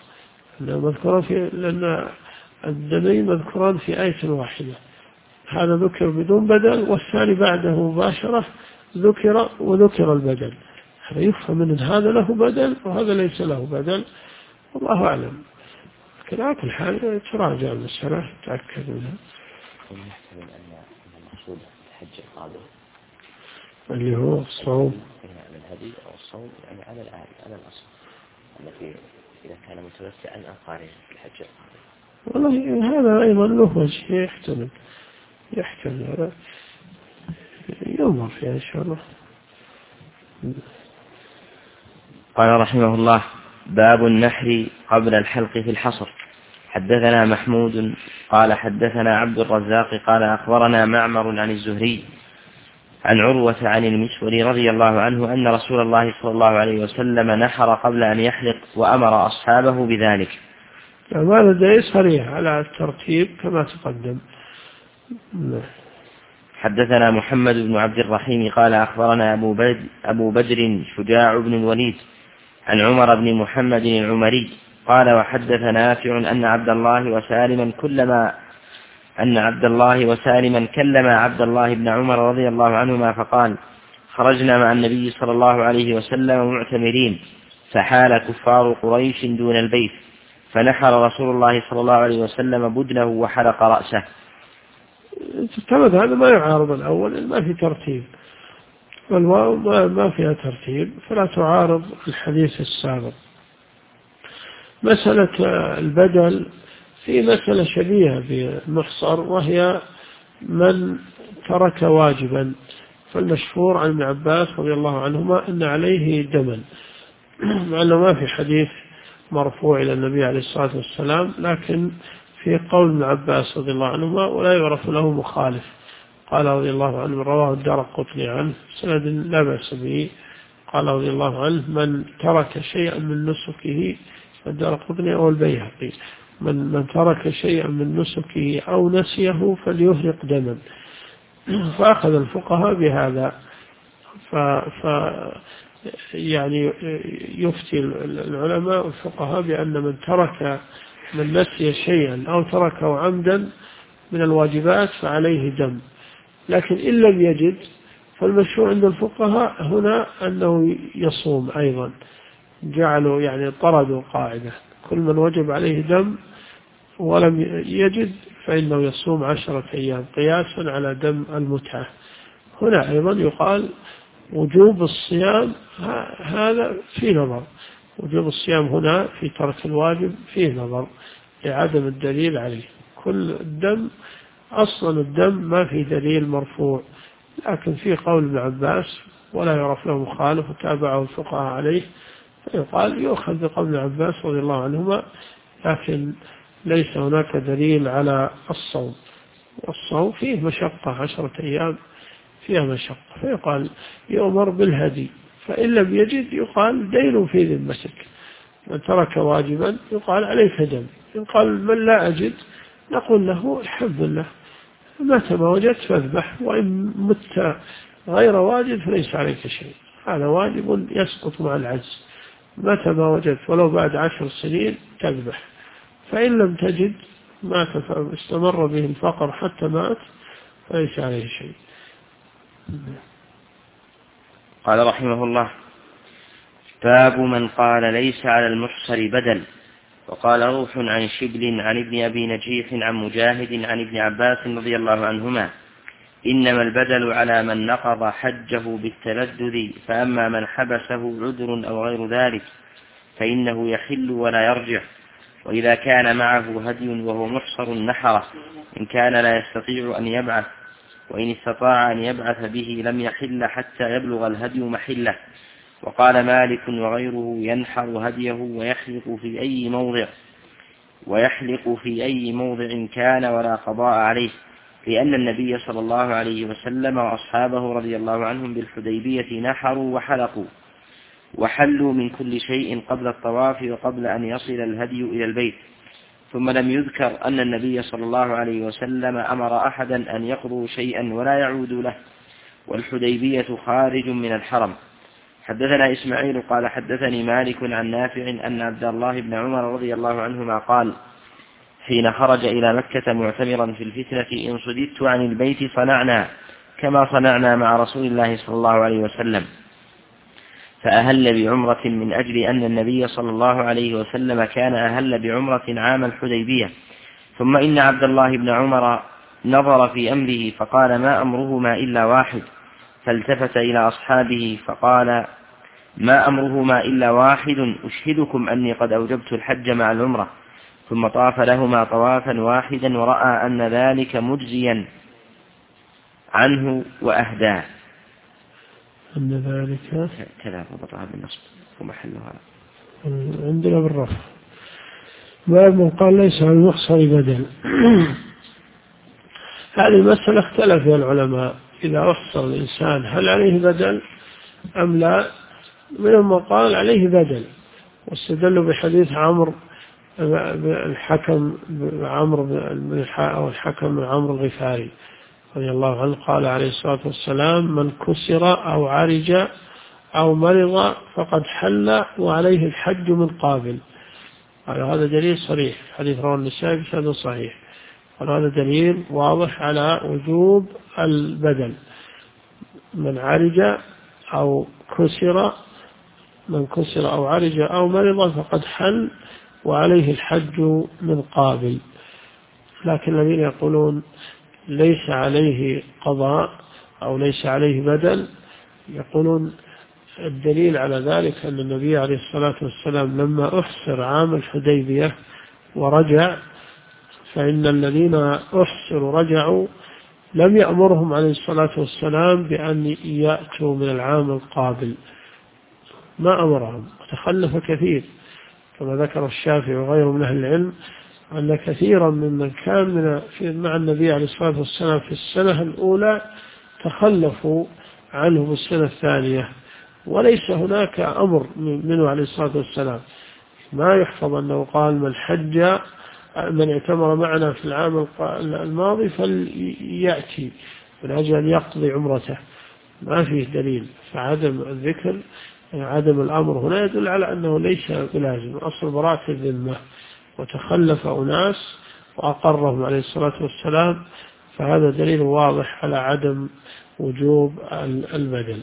لأن الدمين مذكران في آية واحدة، هذا ذكر بدون بدل والثاني بعده مباشرة وذكر البدل، هذا يفهم من هذا له بدل وهذا ليس له بدل، والله أعلم. لكن على كل حال تراجع المسألة تأكد منها. ونحتمل أن المقصود الحج القادم اللي هو الصوم من الهدي أو الصوم، يعني على الأصل التي إذا كان متوسعا أو قارنا في الحج القادم. والله هذا أيضا له وجه يحتمل هذا، ينظر فيها إن شاء الله. قال رحمه الله: باب النحر قبل الحلق في الحصر. حدثنا محمود قال حدثنا عبد الرزاق قال أخبرنا معمر عن الزهري عن عروة عن المسور رضي الله عنه أن رسول الله صلى الله عليه وسلم نحر قبل أن يحلق وأمر أصحابه بذلك. هذا دليل صريح على الترتيب كما تقدم. حدثنا محمد بن عبد الرحيم قال أخبرنا أبو بدر شجاع بن الوليد عن عمر بن محمد العمري قال وحدث نافع أن عبد الله وسالما كلم عبد الله بن عمر رضي الله عنهما فقال: خرجنا مع النبي صلى الله عليه وسلم معتمرين، فحال كفار قريش دون البيت، فنحر رسول الله صلى الله عليه وسلم بدنه وحلق رأسه. هذا ما يعارض الأول، ما في ترتيب، والواو ما فيها ترتيب، فلا تعارض الحديث السابق. مسألة البدل في مسألة شبيهة في المحصر، وهي من ترك واجبا، فالمشهور عن ابن عباس رضي الله عنهما أن عليه دما، مع أنه ما في حديث مرفوع إلى النبي عليه الصلاة والسلام، لكن في قول ابن عباس رضي الله عنهما ولا يعرف له مخالف. قال رضي الله عنه رواه الدارقطني عنه سند لا بأس به، قال رضي الله عنه: من ترك شيئا من نسكه، الدارقطني أو البيهقي، من ترك شيئا من نسكه أو نسيه فليهرق دما. فأخذ الفقهاء بهذا، يعني يفتي العلماء والفقهاء بأن من نسي شيئا أو تركه عمدا من الواجبات فعليه دم، لكن إن لم يجد فالمشروع عند الفقهاء هنا أنه يصوم أيضا، جعلوا يعني طردوا قاعدة: كل من وجب عليه دم ولم يجد فإنه يصوم 10 أيام قياسا على دم المتعة. هنا أيضا يقال وجوب الصيام، هذا في نظر، وجوب الصيام هنا في ترك الواجب فيه نظر لعدم الدليل عليه. كل الدم أصلا الدم ما في دليل مرفوع، لكن في قول ابن عباس ولا يعرف له مخالف وتابعه الفقهاء عليه، فيقال يؤخذ بقول ابن عباس رضي الله عنهما، لكن ليس هناك دليل على الصوم، والصوم فيه مشقة، 10 أيام فيها مشقة، فيقال يؤمر بالهدي، فإن لم يجد يقال دين في ذمتك، من ترك واجبا يقال عليك دم. إن قال من لا أجد نقول له الحمد لله، متى ما وجدت فاذبح، وإن مت غير واجب فليس عليك شيء، هذا واجب يسقط مع العجز. متى ما وجدت ولو بعد 10 سنين تذبح. فإن لم تجد مات استمر به الفقر حتى مات فليس عليه شيء. قال رحمه الله: باب من قال ليس على المحصر بدل. وقال روح عن شبل عن ابن أبي نجيح عن مجاهد عن ابن عباس رضي الله عنهما: إنما البدل على من نقض حجه بالتلذذ، فأما من حبسه عذر أو غير ذلك فإنه يحل ولا يرجع. وإذا كان معه هدي وهو محصر نحره، إن كان لا يستطيع أن يبعث، وإن استطاع أن يبعث به لم يحل حتى يبلغ الهدي محله. وقال مالك وغيره: ينحر هديه ويحلق في أي موضع كان ولا قضاء عليه، لأن النبي صلى الله عليه وسلم وأصحابه رضي الله عنهم بالحديبية نحروا وحلقوا وحلوا من كل شيء قبل الطواف وقبل أن يصل الهدي إلى البيت. ثم لم يذكر أن النبي صلى الله عليه وسلم أمر أحدا أن يقضوا شيئا ولا يعود له، والحديبية خارج من الحرم. حدثنا إسماعيل قال حدثني مالك عن نافع أن عبد الله بن عمر رضي الله عنهما قال: حين خرج إلى مكة معتمرا في الفتنة: إن صددت عن البيت صنعنا كما صنعنا مع رسول الله صلى الله عليه وسلم. فأهل بعمرة من أجل أن النبي صلى الله عليه وسلم كان أهل بعمرة عام الحديبية. ثم إن عبد الله بن عمر نظر في أمره فقال: ما أمرهما إلا واحد. فالتفت إلى أصحابه فقال: ما أمرهما إلا واحد، أشهدكم أني قد أوجبت الحج مع العمرة. ثم طاف لهما طوافا واحدا ورأى أن ذلك مجزيا عنه وأهداه. أن ذلك كذا ربطها بالنصب ومحلها عندنا بالرفع. باب من قال ليس على المحصر بدل. هذه المسألة اختلف فيها العلماء، إذا أحصر الإنسان هل عليه بدل أم لا. منهم من قال عليه بدل، واستدلوا بحديث عمرو الحكم بن عمرو الغفاري رضي الله عنه قال عليه الصلاة والسلام: من كسر أو عرج أو مرض فقد حل وعليه الحج من قابل. هذا دليل صريح، حديث رواه النسائي بسند صحيح. هذا دليل واضح على وجوب البدل. من عرج أو كسر أو عرج أو مرض فقد حل وعليه الحج من قابل. لكن الذين يقولون ليس عليه قضاء أو ليس عليه بدل يقولون الدليل على ذلك أن النبي عليه الصلاة والسلام لما أحصر عام الحديبية ورجع، فإن الذين أحصروا رجعوا لم يأمرهم عليه الصلاة والسلام بأن يأتوا من العام القابل، ما أمرهم، وتخلف كثير كما ذكر الشافعي وغيره من أهل العلم أن كثيرا ممن كان مع النبي عليه الصلاة والسلام في السنة الأولى تخلفوا عنه في السنة الثانية، وليس هناك أمر منه عليه الصلاة والسلام. ما يحفظ أنه قال من اعتمر معنا في العام الماضي فليأتي من أجل أن يقضي عمرته، ما فيه دليل. فعدم الذكر عدم الأمر هنا يدل على أنه ليس بلازم. أصل براءة الذمة، وتخلف أناس وأقرهم عليه الصلاة والسلام، فهذا دليل واضح على عدم وجوب البدل.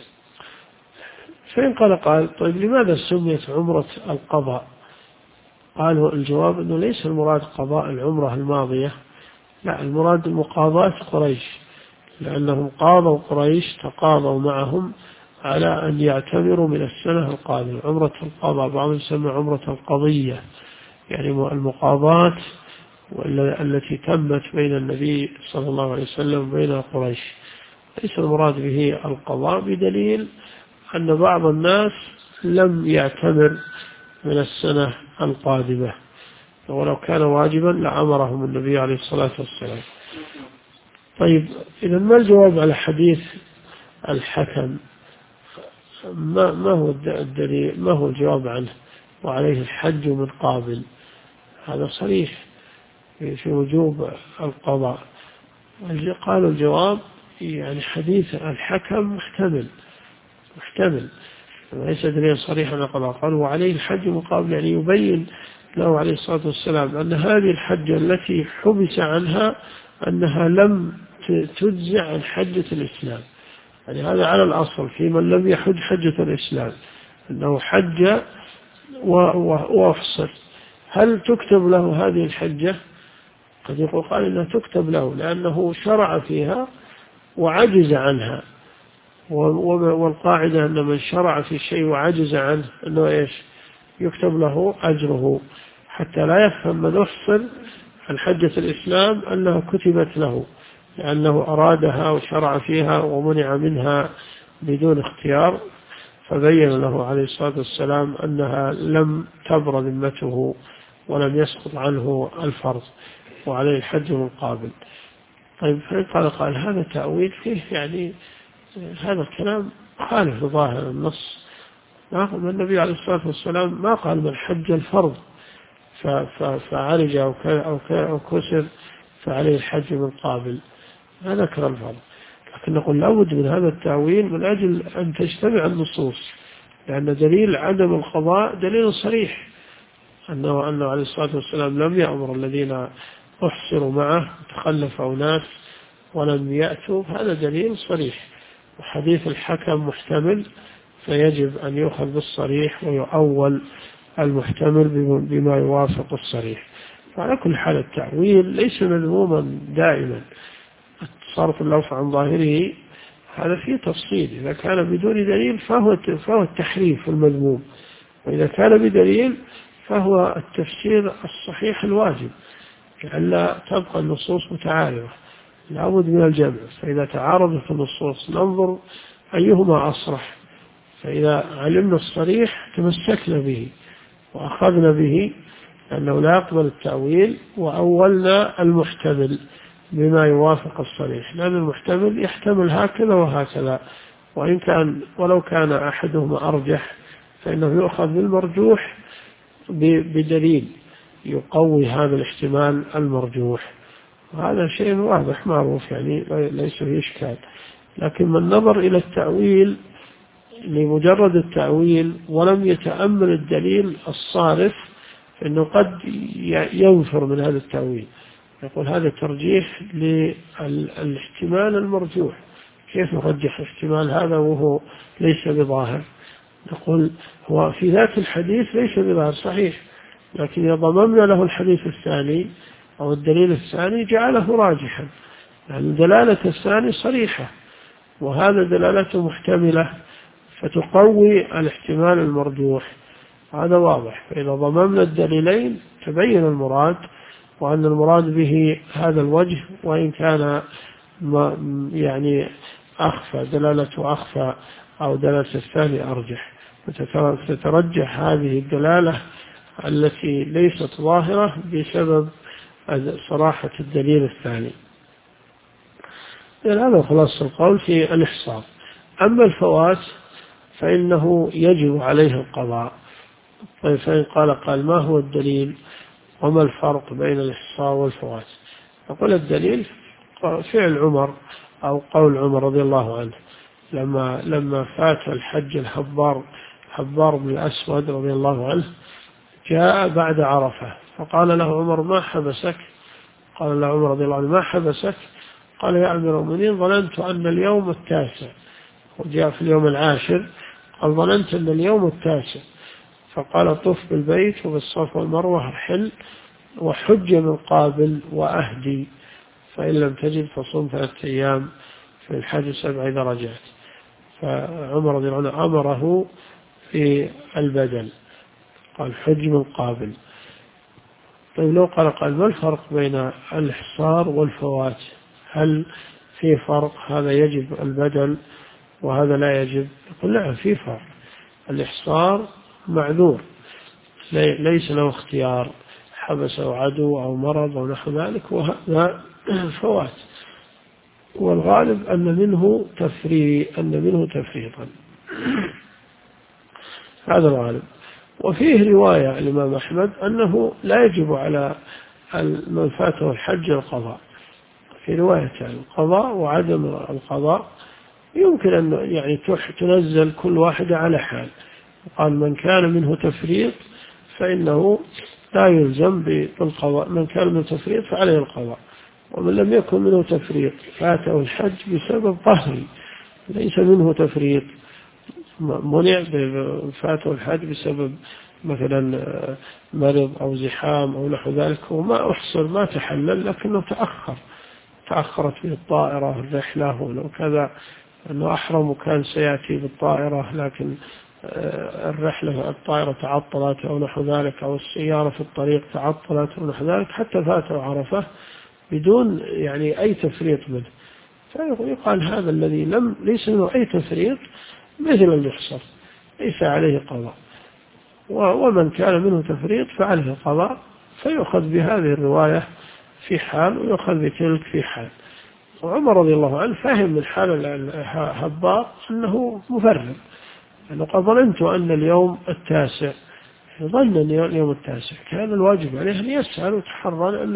فإن قال طيب لماذا سميت عمرة القضاء؟ قالوا الجواب أنه ليس المراد قضاء العمرة الماضية، لا، المراد مقاضاة قريش، لأنهم قاضوا قريش تقاضوا معهم على أن يعتمروا من السنة القادمة. عمرة القضاء بعضهم يسمى عمرة القضية، يعني المقاضاة التي تمت بين النبي صلى الله عليه وسلم وبين قريش. ليس المراد به القضاء، بدليل أن بعض الناس لم يعتمر من السنة القادمة، ولو كان واجبا لأمرهم النبي عليه الصلاة والسلام. طيب إذا ما الجواب على حديث الحكم؟ ما هو الدليل؟ ما هو الجواب عنه؟ وعليه الحج من قابل. هذا صريح في وجوب القضاء. قالوا الجواب يعني حديث الحكم محتمل ليس دليل صريح على القضاء. قالوا وعليه الحج من قابل، يعني يبين له عليه الصلاة والسلام أن هذه الحجة التي حبس عنها أنها لم تجزع عن حجة الإسلام. يعني هذا على الأصل في من لم يحج حجة الإسلام، أنه حج وأحصر، هل تكتب له هذه الحجة؟ قد يقول قال إنها تكتب له لأنه شرع فيها وعجز عنها، والقاعدة أن من شرع في شيء وعجز عنه أنه إيش؟ يكتب له أجره، حتى لا يفهم من أحصر عن حجة الإسلام أنها كتبت له لأنه أرادها وشرع فيها ومنع منها بدون اختيار، فبين له عليه الصلاة والسلام أنها لم تبر ذمته ولم يسقط عنه الفرض وعليه الحج من قابل. طيب قال هذا تأويل فيه، يعني هذا الكلام خالف ظاهر النص. النبي عليه الصلاة والسلام ما قال من حج الفرض فعرج أو كسر فعليه الحج من قابل، ما ذكر الفرض. لكن نقول لابد من هذا التأويل من أجل أن تجتمع النصوص، لأن دليل عدم القضاء دليل صريح، أنه عليه الصلاة والسلام لم يأمر الذين أحصروا معه تخلفوا ناس ولم يأتوا، هذا دليل صريح. وحديث الحكم محتمل، فيجب أن يؤخذ بالصريح ويؤول المحتمل بما يوافق الصريح. فعلى كل حال التأويل ليس مذموما دائما. صرف اللفظ عن ظاهره هذا فيه تفصيل، إذا كان بدون دليل فهو التحريف المذموم، وإذا كان بدليل فهو التفسير الصحيح الواجب، لئلا تبقى النصوص متعارضة، لابد من الجمع. فإذا تعارضت النصوص ننظر أيهما أصرح، فإذا علمنا الصريح تمسكنا به وأخذنا به، لأنه لا يقبل التأويل، وأولنا المحتمل بما يوافق الصريح، لأن المحتمل يحتمل هكذا وهكذا، ولو كان أحدهما أرجح فإنه يؤخذ بالمرجوح بدليل يقوي هذا الاحتمال المرجوح، وهذا شيء واضح معروف يعني ليس فيه إشكال. لكن من نظر إلى التأويل لمجرد التأويل ولم يتأمل الدليل الصارف فإنه قد ينفر من هذا التأويل، يقول هذا ترجيح للاحتمال المرجوح، كيف نرجح احتمال هذا وهو ليس بظاهر؟ نقول هو في ذات الحديث ليس بظاهر صحيح، لكن إذا ضممنا له الحديث الثاني أو الدليل الثاني جعله راجحا، يعني دلالة الثاني صريحة وهذا دلالته محتملة فتقوي الاحتمال المرجوح، هذا واضح. فإذا ضممنا الدليلين تبين المراد، وأن المراد به هذا الوجه، وإن كان يعني أخفى دلالته أخفى أو دلالة الثاني أرجح، فتترجح هذه الدلالة التي ليست ظاهرة بسبب صراحة الدليل الثاني. هذا خلاص القول في الإحصار. أما الفوات فإنه يجب عليه القضاء. طيب فإن قال ما هو الدليل وما الفرق بين الإحصار والفوات؟ نقول الدليل فعل عمر أو قول عمر رضي الله عنه لما فات الحج الحبار بن الأسود رضي الله عنه جاء بعد عرفة، فقال له عمر ما حبسك؟ قال له عمر رضي الله عنه ما حبسك؟ قال يا أمير المؤمنين ظننت أن اليوم التاسع، وجاء في اليوم العاشر قال ظننت أن اليوم التاسع، فقال طف بالبيت وبالصفا والمروة ارحل وحج من قابل وأهدي، فإن لم تجد فصم 3 أيام في الحج 7 إذا رجعت. فعمر رضي الله عنه أمره في البدل، قال حج من قابل. طيب لو قال ما الفرق بين الإحصار والفوات؟ هل في فرق؟ هذا يجب البدل وهذا لا يجب؟ يقول لا، في فرق. الإحصار معذور ليس له اختيار، حبسه عدو أو مرض أو نحو ذلك، وهذا فوات، والغالب أن منه تفريطا، هذا الغالب. وفيه رواية الإمام أحمد أنه لا يجب على من فاته الحج القضاء، في رواية القضاء وعدم القضاء يمكن أن يعني تنزل كل واحدة على حال. قال من كان منه تفريط فإنه لا يلزم بالقضاء، من كان منه تفريط فعليه القضاء، ومن لم يكن منه تفريط فاته الحج بسبب قهري ليس منه تفريط، منع فاته الحج بسبب مثلا مرض أو زحام أو نحو ذلك، وما أحصل ما تحلل لكنه تأخرت به الطائرة الرحلة ولو كذا، أنه أحرم وكان سيأتي بالطائرة لكن الطائرة تعطلت أو نحو ذلك، أو السيارة في الطريق تعطلت أو نحو ذلك، حتى فاته عرفة بدون يعني أي تفريط منه. فيقال هذا الذي ليس منه أي تفريط مثل المحصر ليس عليه قضاء، ومن كان منه تفريط فعليه قضاء، فيؤخذ بهذه الرواية في حال ويؤخذ بتلك في حال. وعمر رضي الله عنه فهم من حال الهباط أنه مفرط، أنه قد ظننت أن اليوم التاسع، ظن أن اليوم التاسع، كان الواجب عليه أن يسأل ويتحرى لأن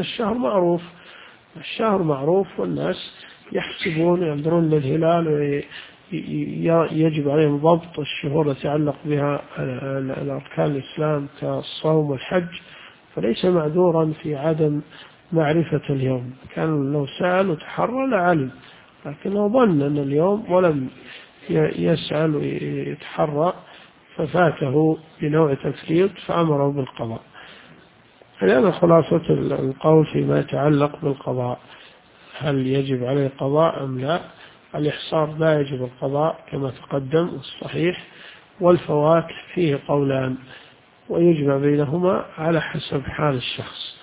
الشهر معروف والناس يحسبون ينظرون للهلال ويجب عليهم ضبط الشهور التي يتعلق بها الأركان الإسلام كالصوم والحج، فليس معذورا في عدم معرفة اليوم. كان لو سأل وتحرى لعلم، لكنه ظن أن اليوم ولم يسأل ويتحرى ففاته بنوع تفريط فأمره بالقضاء. هذا خلاصة القول فيما يتعلق بالقضاء، هل يجب عليه قضاء أم لا؟ الإحصار لا يجب القضاء كما تقدم الصحيح، والفوات فيه قولان ويجمع بينهما على حسب حال الشخص.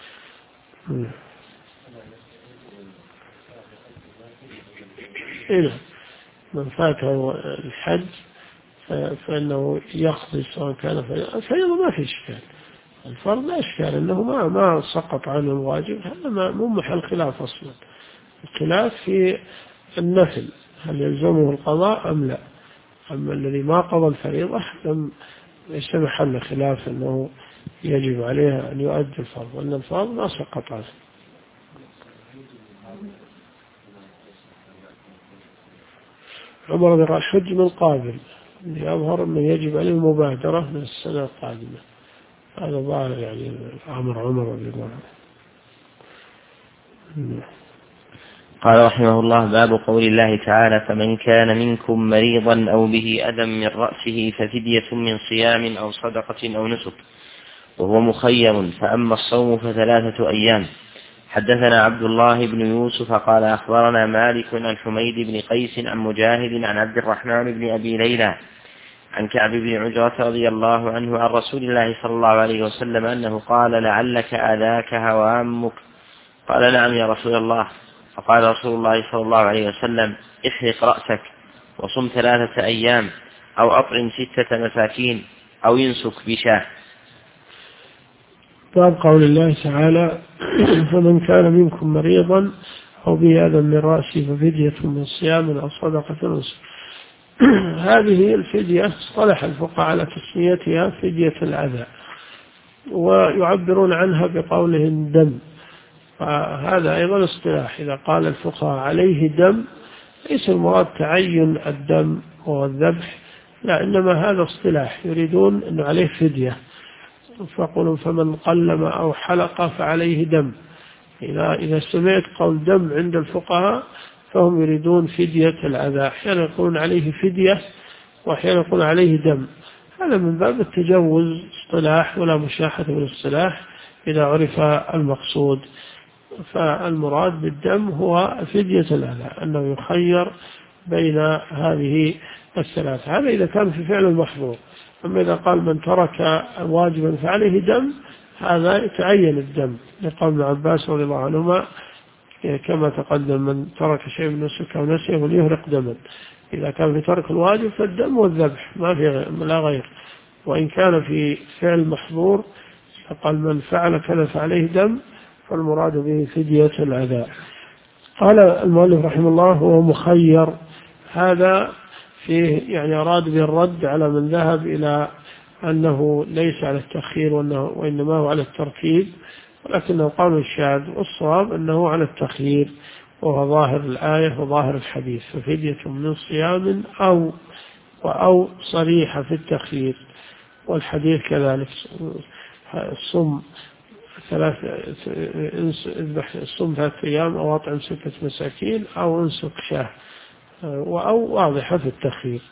إذا من فاته الحج فإنه يقضي سواء كان فريضة ما في إشكال، الفرض لا إشكال أنه ما سقط عنه الواجب، هذا مو محل خلاف أصلا. الخلاف في النفل هل يلزمه القضاء أم لا، أما الذي ما قضى الفريضة ليس محل خلاف أنه يجب عليه أن يؤدي الفرض، وأن الفرض ما سقط عنه. عمر رضي الله عنه حج من قابل يظهر أنه يجب عليه المبادرة من السنة القادمة، هذا ظاهر يعني أمر عمر رضي الله عنه. قال رحمه الله: باب قول الله تعالى: فمن كان منكم مريضا أو به أذى من رأسه ففدية من صيام أو صدقة أو نسك، وهو مخير، فأما الصوم ف3 أيام. حدثنا عبد الله بن يوسف قال أخبرنا مالك عن حميد بن قيس عن مجاهد عن عبد الرحمن بن أبي ليلى عن كعب بن عجرة رضي الله عنه عن رسول الله صلى الله عليه وسلم أنه قال: لعلك أذاك هوامك. قال: نعم يا رسول الله. فقال رسول الله صلى الله عليه وسلم: احرق رأسك وصم 3 أيام أو أطعم 6 مساكين أو ينسك بشاه. باب قول الله تعالى: فمن كان منكم مريضا أو به أذى من رأسه ففدية من صيام أو صدقة أو نسك. هذه الفدية اصطلح الفقهاء على تسميتها فدية الأذى، ويعبرون عنها بقولهم دم، فهذا أيضا اصطلاح. إذا قال الفقهاء عليه دم ليس المراد تعين الدم والذبح، لا، إنما هذا اصطلاح يريدون أنه عليه فدية، فقولوا فمن قلم أو حلق فعليه دم. إذا سمعت قول دم عند الفقهاء فهم يريدون فدية الأذى، أحيانا يقولون عليه فدية وأحيانا يقولون عليه دم، هذا من باب التجوز اصطلاح ولا مشاحة بالاصطلاح إذا عرف المقصود. فالمراد بالدم هو فدية الأذى، أنه يخير بين هذه ال3، هذا إذا كان في فعل المحظور. أما إذا قال من ترك واجبا فعليه دم، هذا يتعين الدم، لقول ابن عباس رضي الله عنهما كما تقدم: من ترك شيء من نسك أو نسيه وليهرق دما. إذا كان في ترك الواجب فالدم والذبح ما في لا غير، وإن كان في فعل محظور فقال من فعل كذا فعليه دم، فالمراد به فدية الأذى. قال المؤلف رحمه الله: هو مخير، هذا فيه يعني أراد بالرد على من ذهب إلى أنه ليس على التخيير وإنما هو على الترتيب، ولكنه قول شاذ، والصواب أنه على التخيير، وهو ظاهر الآية وظاهر الحديث. ففدية من صيام أو صريحة في التخيير، والحديث كذلك الصم الصم 3 أيام أو أطعم 6 مساكين أو انسك شاه، أو واضحة في التخيير.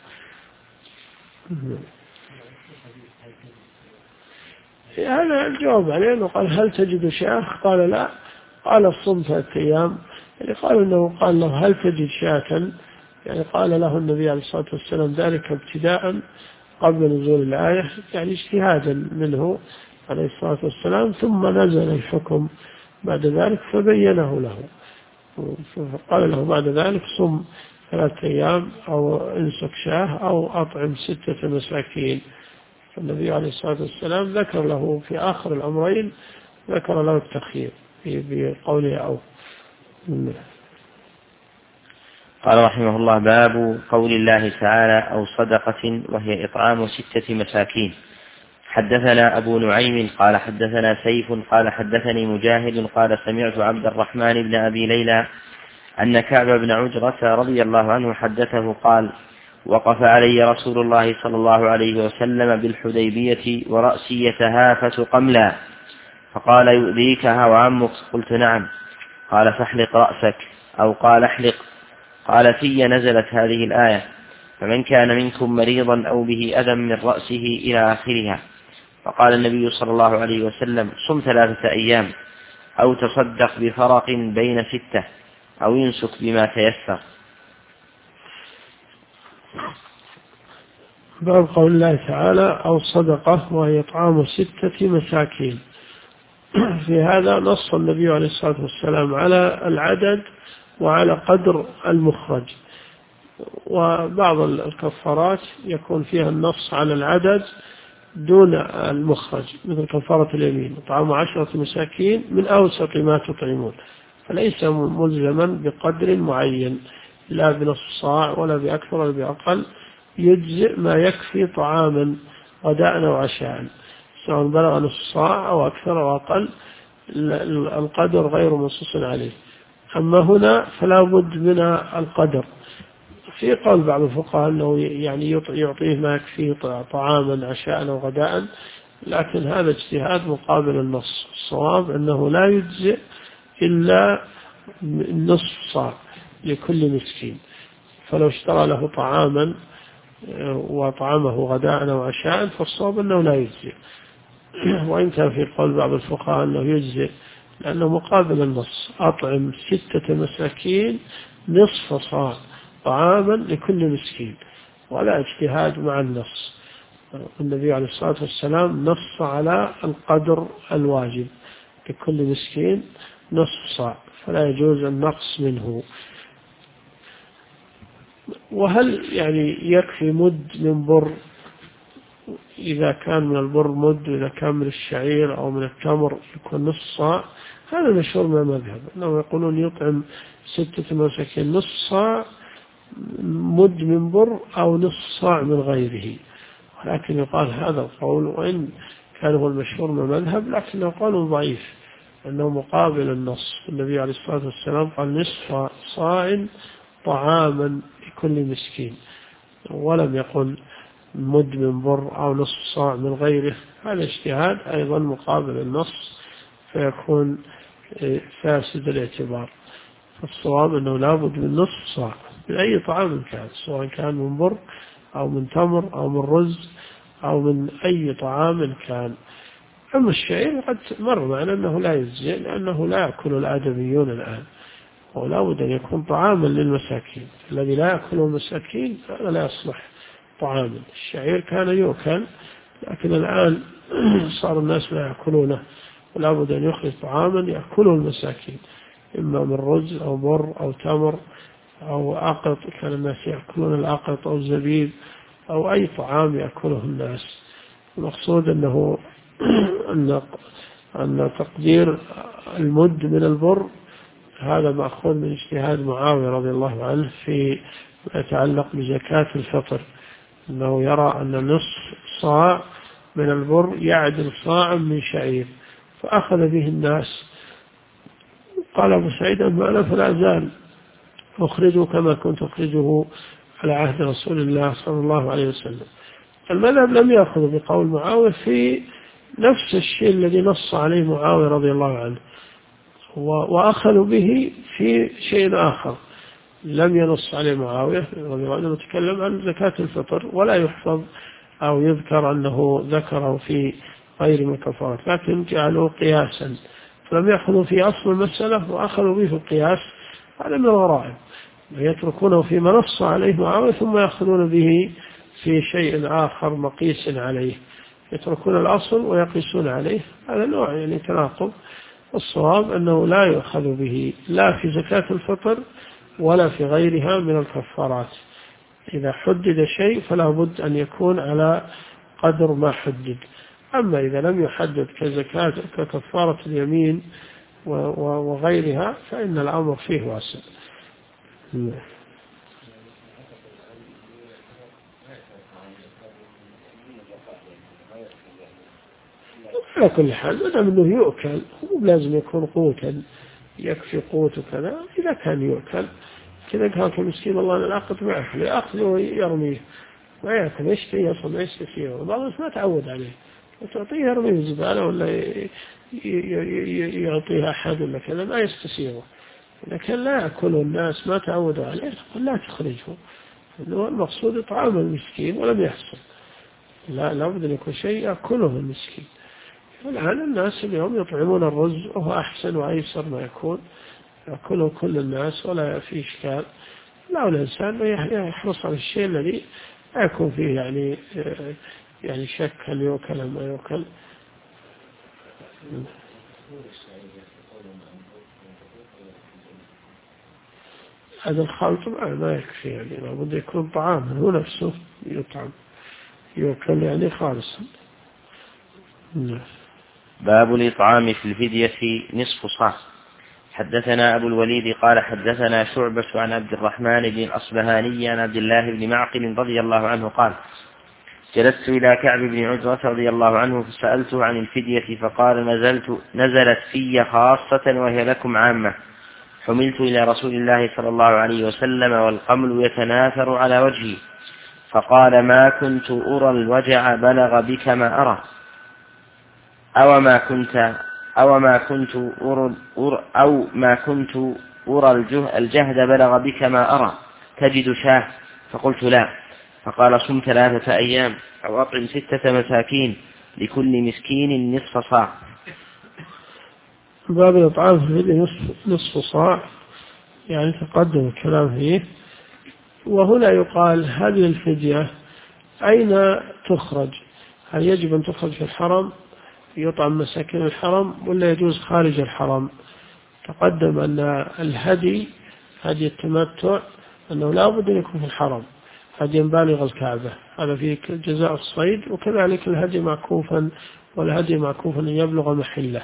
هذا الجواب عليه أنه قال هل تجد شاه؟ قال لا. قال الصم 3 أيام، يعني قال أنه قال له هل تجد شاة؟ يعني قال له النبي عليه الصلاة والسلام ذلك ابتداء قبل نزول الآية، يعني اجتهادا منه عليه الصلاة والسلام، ثم نزل الحكم بعد ذلك فبينه له، فقال له بعد ذلك صم 3 أيام أو انسك شاه أو أطعم 6 مساكين. فالنبي عليه الصلاة والسلام ذكر له في آخر الأمرين، ذكر له التخيير بقوله أو. قال رحمه الله: باب قول الله تعالى: أو صدقة، وهي إطعام 6 مساكين. حدثنا أبو نعيم قال حدثنا سيف قال حدثني مجاهد قال سمعت عبد الرحمن بن أبي ليلى أن كعب بن عجرة رضي الله عنه حدثه قال: وقف علي رسول الله صلى الله عليه وسلم بالحديبية ورأسي يتهافت قملا، فقال: يؤذيك هو عمك؟ قلت: نعم. قال: فاحلق رأسك، أو قال: احلق. قال: في نزلت هذه الآية: فمن كان منكم مريضا أو به أذى من رأسه إلى آخرها. فقال النبي صلى الله عليه وسلم: صم 3 أيام، أو تصدق بفرق بين 6، أو ينسك بما تيسر. باب قول الله تعالى: أو صدقة، وهي إطعام 6 مساكين. في هذا نص النبي عليه الصلاة والسلام على العدد وعلى قدر المخرج، وبعض الكفارات يكون فيها النص على العدد دون المخرج، مثل كفارة اليمين: إطعام 10 مساكين من أوسط ما تطعمون، فليس ملزما بقدر معين، لا بنصف صاع ولا بأكثر ولا بأقل، يجزئ ما يكفي طعاما غداء أو عشاء، سواء بلغ نصف صاع أو أكثر أو أقل، القدر غير منصوص عليه. أما هنا فلا بد من القدر. في قول بعض الفقهاء أنه يعني يعطيه ما يكفيه طعاما عشاء أو غداء، لكن هذا اجتهاد مقابل النص. الصواب أنه لا يجزئ إلا نصف صاع لكل مسكين، فلو اشترى له طعاما وطعامه غداء أو عشاء فالصواب أنه لا يجزئ. وإن كان في قول بعض الفقهاء أنه يجزئ، لأنه مقابل النص: أطعم 6 مساكين نصف صاع طعاما لكل مسكين، ولا اجتهاد مع النص. النبي عليه الصلاة والسلام نص على القدر الواجب لكل مسكين نصف صاع، فلا يجوز النقص منه. وهل يعني يكفي مد من بر؟ إذا كان من البر مد، وإذا كان من الشعير أو من التمر يكون نصف صاع. هذا مشهور من المذهب أنهم يقولون يطعم 6 مساكين نصف صاع مد من بر أو نصف صاع من غيره، ولكن يقال هذا القول وإن كان هو المشهور من المذهب لكنه قول ضعيف، أنه مقابل النص. النبي عليه الصلاة والسلام قال: نصف صاع طعاما لكل مسكين، ولم يقل مد من بر أو نصف صاع من غيره. هذا اجتهاد أيضا مقابل النص، فيكون فاسد الاعتبار. فالصواب أنه لا بد من نصف صاع من أي طعام كان، سواء كان من بر أو من تمر أو من رز أو من أي طعام كان. أما الشعير قد مر معنا أنه لا يجزئ، لأنه لا يأكل الآدميون الآن، ولا بد أن يكون طعاما للمساكين. الذي لا يأكله المساكين فهذا لا يصلح طعاما. الشعير كان يؤكل، لكن الآن صار الناس لا يأكلونه، ولا بد أن يخرج طعاما يأكله المساكين، إما من رز أو بر أو تمر أو أقط، كان الناس يأكلون الأقط أو الزبيب أو أي طعام يأكله الناس. المقصود أنه أن تقدير المد من البر هذا مأخوذ من اجتهاد معاوية رضي الله عنه في ما يتعلق بزكاة الفطر، أنه يرى أن نصف صاع من البر يعدل صاع من شعير، فأخذ به الناس. قال أبو سعيد: أما أنا فلا أزال أخرجه كما كنت أخرجه على عهد رسول الله صلى الله عليه وسلم. المذهب لم يأخذ بقول معاوية في نفس الشيء الذي نص عليه معاوية رضي الله عنه، وأخذوا به في شيء آخر لم ينص عليه معاوية رضي الله عنه، نتكلم عن زكاة الفطر، ولا يحفظ أو يذكر أنه ذكره في غير من الكفارات، لكن جعلوا قياسا، فلم يأخذوا في أصل المسألة وأخذوا به في القياس. هذا من الغرائب، يتركونه فيما نص عليه معاوية ثم يأخذون به في شيء آخر مقيس عليه، يتركون الأصل ويقيسون عليه. هذا نوع يعني تناقض. الصواب أنه لا يؤخذ به لا في زكاة الفطر ولا في غيرها من الكفارات. إذا حدد شيء فلا بد أن يكون على قدر ما حدد. أما إذا لم يحدد كزكاة ككفارة اليمين وغيرها فإن الأمر فيه واسع. على كل حال ما دام أنه يؤكل، هو لازم يكون قوتا يكفي قوت وكذا. إذا كان يؤكل كذا قال المسكين والله أنا العقد معه يأخذه ويرميه ما يأكل، يشتري أصلا ما يستسيغه، بعض الناس ما تعود عليه، وتعطيه يرميه الزبالة ولا يعطيها أحد ولا كذا ما يستسيغه. لكن لا يأكله الناس ما تعودوا عليه لا تخرجه، إنه المقصود إطعام المسكين ولم يحصل. لا بد أن يكون شيء يأكله المسكين. الآن الناس اليوم يطعمون الرز وهو أحسن وأيسر ما يكون، يأكله كل الناس ولا في إشكال. لا الإنسان يحرص على الشيء الذي لا يكون فيه يعني شك هل يؤكل أم ما يؤكل. هذا الخلط ما يكفي، يعني لابد يكون طعام هو نفسه يطعم يؤكل يعني خالصا. باب الإطعام في الفدية نصف صاع. حدثنا أبو الوليد قال حدثنا شعبة عن عبد الرحمن بن الأصبهاني عن عبد الله بن معقل رضي الله عنه قال: جلست إلى كعب بن عجرة رضي الله عنه فسألته عن الفدية فقال: نزلت في خاصة وهي لكم عامة. حملت إلى رسول الله صلى الله عليه وسلم والقمل يتناثر على وجهي، فقال: ما كنت أرى الوجع بلغ بك ما أرى، أو ما كنت أرى الجهد بلغ بك ما أرى، تجد شاه؟ فقلت: لا. فقال: صم 3 أيام أو أطعم 6 مساكين لكل مسكين نصف صاع. باب الإطعام في نصف صاع، يعني تقدم الكلام فيه. وهنا يقال هذه الفدية أين تخرج؟ هل يجب أن تخرج في الحرم يطعم مساكين الحرم ولا يجوز خارج الحرم؟ تقدم أن الهدي هدي التمتع أنه لا بد أن يكون في الحرم هدي بالغ الكعبة، هذا في جزاء الصيد، وكذلك الهدي معكوفا والهدي معكوفا أن يبلغ محله.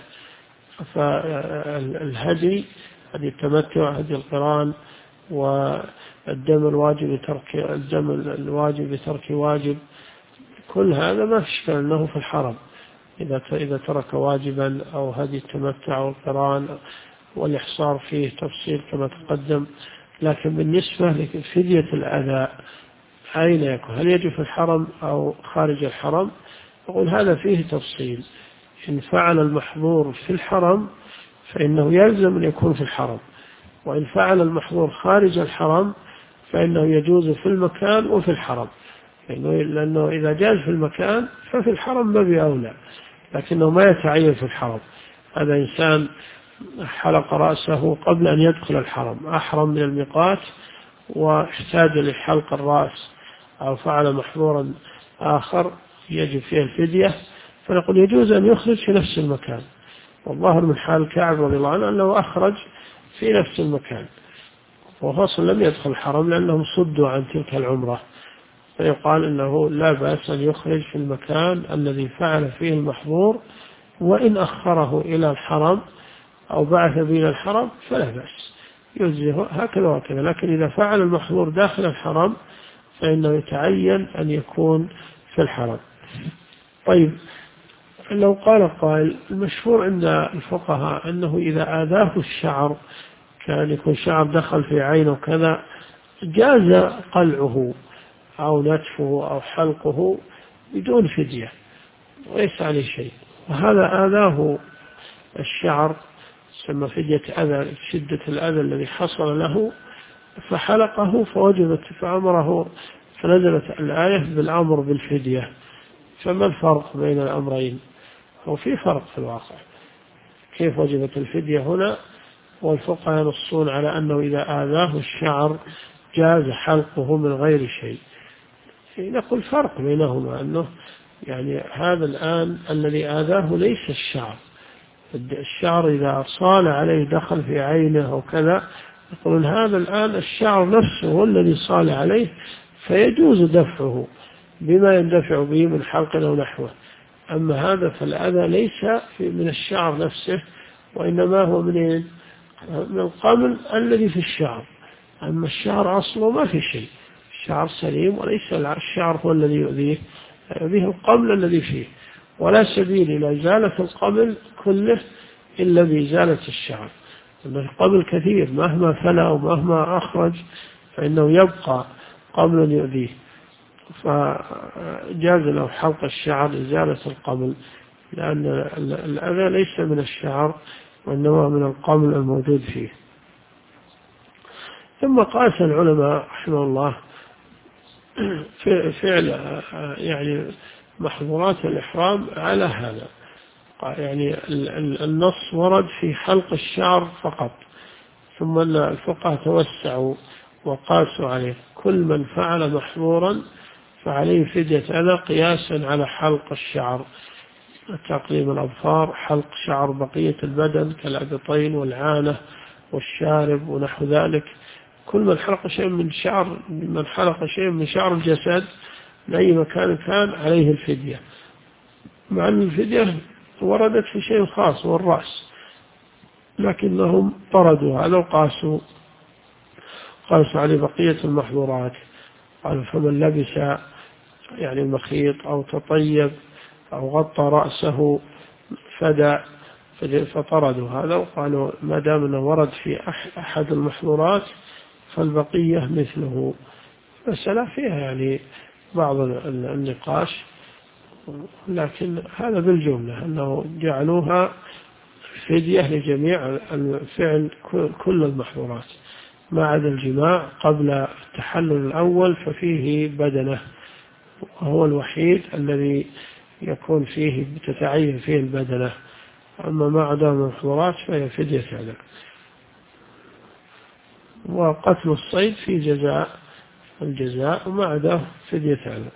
فالهدي هدي التمتع هدي القران والدم الواجب بترك واجب، كل هذا ما في إشكال أنه في الحرم إذا ترك واجبا أو هدي التمتع أو القران، والإحصار فيه تفصيل كما تقدم. لكن بالنسبة لفدية الأذى أين يكون؟ هل يجب في الحرم أو خارج الحرم؟ أقول هذا فيه تفصيل. إن فعل المحظور في الحرم فإنه يلزم أن يكون في الحرم، وإن فعل المحظور خارج الحرم فإنه يجوز في المكان وفي الحرم، لأنه إذا جاز في المكان ففي الحرم ما بأولى، لكنه ما يتعين في الحرم. هذا إنسان حلق رأسه قبل أن يدخل الحرم، أحرم من الميقات واحتاج لحلق الرأس أو فعل محظورا آخر يجب فيه الفدية، فنقول يجوز أن يخرج في نفس المكان. والظاهر من حال كعب رضي الله عنه أنه أخرج في نفس المكان، وفصل لم يدخل الحرم لأنهم صدوا عن تلك العمرة، فيقال إنه لا بأس أن يخرج في المكان الذي فعل فيه المحظور، وإن أخره إلى الحرم أو بعث به الحرم فلا بأس يجزيه هكذا وكذا. لكن إذا فعل المحظور داخل الحرم فإنه يتعين أن يكون في الحرم. طيب، لو قال قائل المشهور عند الفقهاء أنه إذا آذاه الشعر، كان يكون شعر دخل في عينه كذا، جاز قلعه أو نتفه أو حلقه بدون فدية وليس عليه شيء. وهذا آذاه الشعر ثم فدية أذى، شدة الأذى الذي حصل له، فحلقه فوجبت فأمره، فنزلت الآية بالأمر بالفدية. فما الفرق بين الأمرين؟ هو في فرق في الواقع. كيف وجبت الفدية هنا والفقهاء ينصون على أنه إذا آذاه الشعر جاز حلقه من غير شيء؟ نقول فرق بينهما، أنه يعني هذا الآن الذي آذاه ليس الشعر. الشعر إذا صال عليه دخل في عينه أو كذا، يقولون هذا الآن الشعر نفسه هو الذي صال عليه، فيجوز دفعه بما يندفع به من حلق أو نحوه. أما هذا فالأذى ليس من الشعر نفسه، وإنما هو من القمل الذي في الشعر. أما الشعر أصله ما في شيء، الشعر سليم، وليس الشعر هو الذي يؤذيه، يؤذيه القمل الذي فيه. ولا سبيل إلى إزالة القمل كله إلا بإزالة الشعر. أن القمل كثير مهما فلا ومهما أخرج فإنه يبقى قمل يؤذيه، فجاز له حلق الشعر إزالة القمل، لأن الأذى ليس من الشعر وإنما من القمل الموجود فيه. ثم قاس العلماء رحمه الله فعل يعني محظورات الإحرام على هذا. يعني النص ورد في حلق الشعر فقط، ثم الفقهاء توسعوا وقاسوا عليه كل من فعل محظورا فعليه فدية أذى قياسا على حلق الشعر، تقليم الأظفار، حلق شعر بقية البدن كالأبطين والعانة والشارب ونحو ذلك. كل من حلق شيء من شعر، من حلق شيء من شعر الجسد من أي مكان كان عليه الفدية، مع أن الفدية وردت في شيء خاص والرأس، لكنهم طردوا هذا وقاسوا عليه بقية المحظورات. قالوا فمن لبس يعني المخيط أو تطيب أو غطى رأسه فطردوا هذا، وقالوا ما دام أنه ورد في أحد المحظورات فالبقية مثله. مسألة فيها يعني بعض النقاش، لكن هذا بالجملة أنه جعلوها فدية لجميع الفعل كل المحظورات ما عدا الجماع قبل التحلل الأول، ففيه بدنة، وهو الوحيد الذي يكون فيه تتعين فيه البدنة. أما ما عدا المحظورات فهي فدية هذا. وقتل الصيد في الجزاء وما عدا فدية هذا.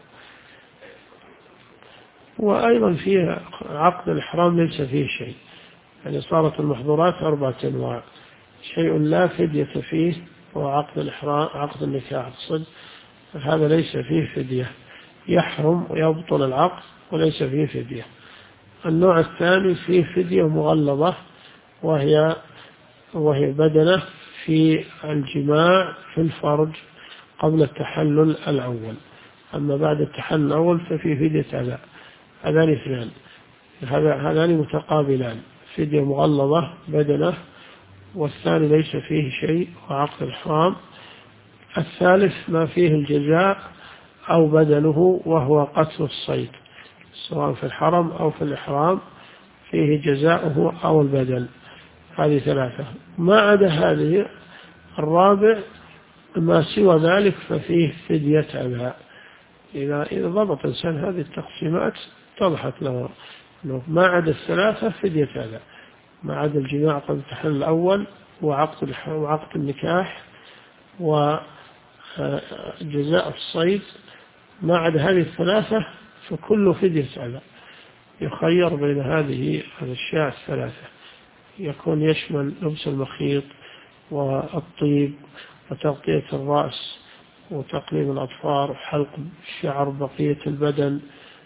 وأيضا فيه عقد الإحرام ليس فيه شيء، يعني صارت المحظورات 4 أنواع: شيء لا فدية فيه هو عقد الإحرام، عقد النكاح الصد، هذا ليس فيه فدية، يحرم ويبطل العقد وليس فيه فدية. النوع الثاني فيه فدية مغلظة، وهي بدنة في الجماع في الفرج قبل التحلل الأول. أما بعد التحلل الأول ففيه فدية أذى. هذان اثنان، هذان متقابلان، فدية مغلظة بدنة، والثاني ليس فيه شيء وعقد الإحرام. الثالث ما فيه الجزاء أو بدله، وهو قتل الصيد سواء في الحرم أو في الإحرام، فيه جزاؤه أو البدل. هذه 3. ما عدا هذه الرابع ما سوى ذلك ففيه فدية أذى. إذا ضبط الإنسان هذه التقسيمات اتضحت له أنه ما عدا 3 فدية أذى، ما عدا الجماع قبل التحلل الأول وعقد النكاح وجزاء الصيد، ما عدا هذه 3 فكل فدية أذى. يخير بين هذه الأشياء 3، يكون يشمل لبس المخيط والطيب وتغطية الرأس وتقليم الأظفار وحلق الشعر بقية البدن،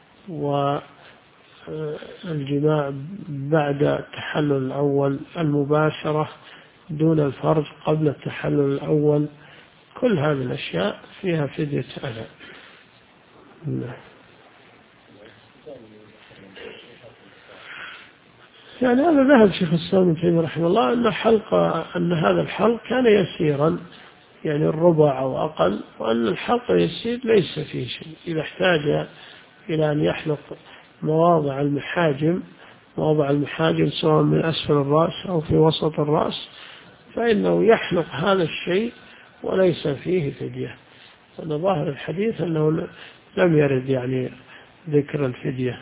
والجماع بعد التحلل الأول، المباشرة دون الفرج قبل التحلل الأول. كل هذه الأشياء فيها فدية أذى. يعني هذا ذهب شيخ الإسلام ابن تيمية رحمه الله أن هذا الحلق كان يسيرا، يعني الربع أو أقل، وأن الحلق يسير ليس فيه شيء. إذا احتاج إلى أن يحلق مواضع المحاجم سواء من أسفل الرأس أو في وسط الرأس فإنه يحلق هذا الشيء وليس فيه فدية، لأن ظاهر الحديث أنه لم يرد يعني ذكر الفدية.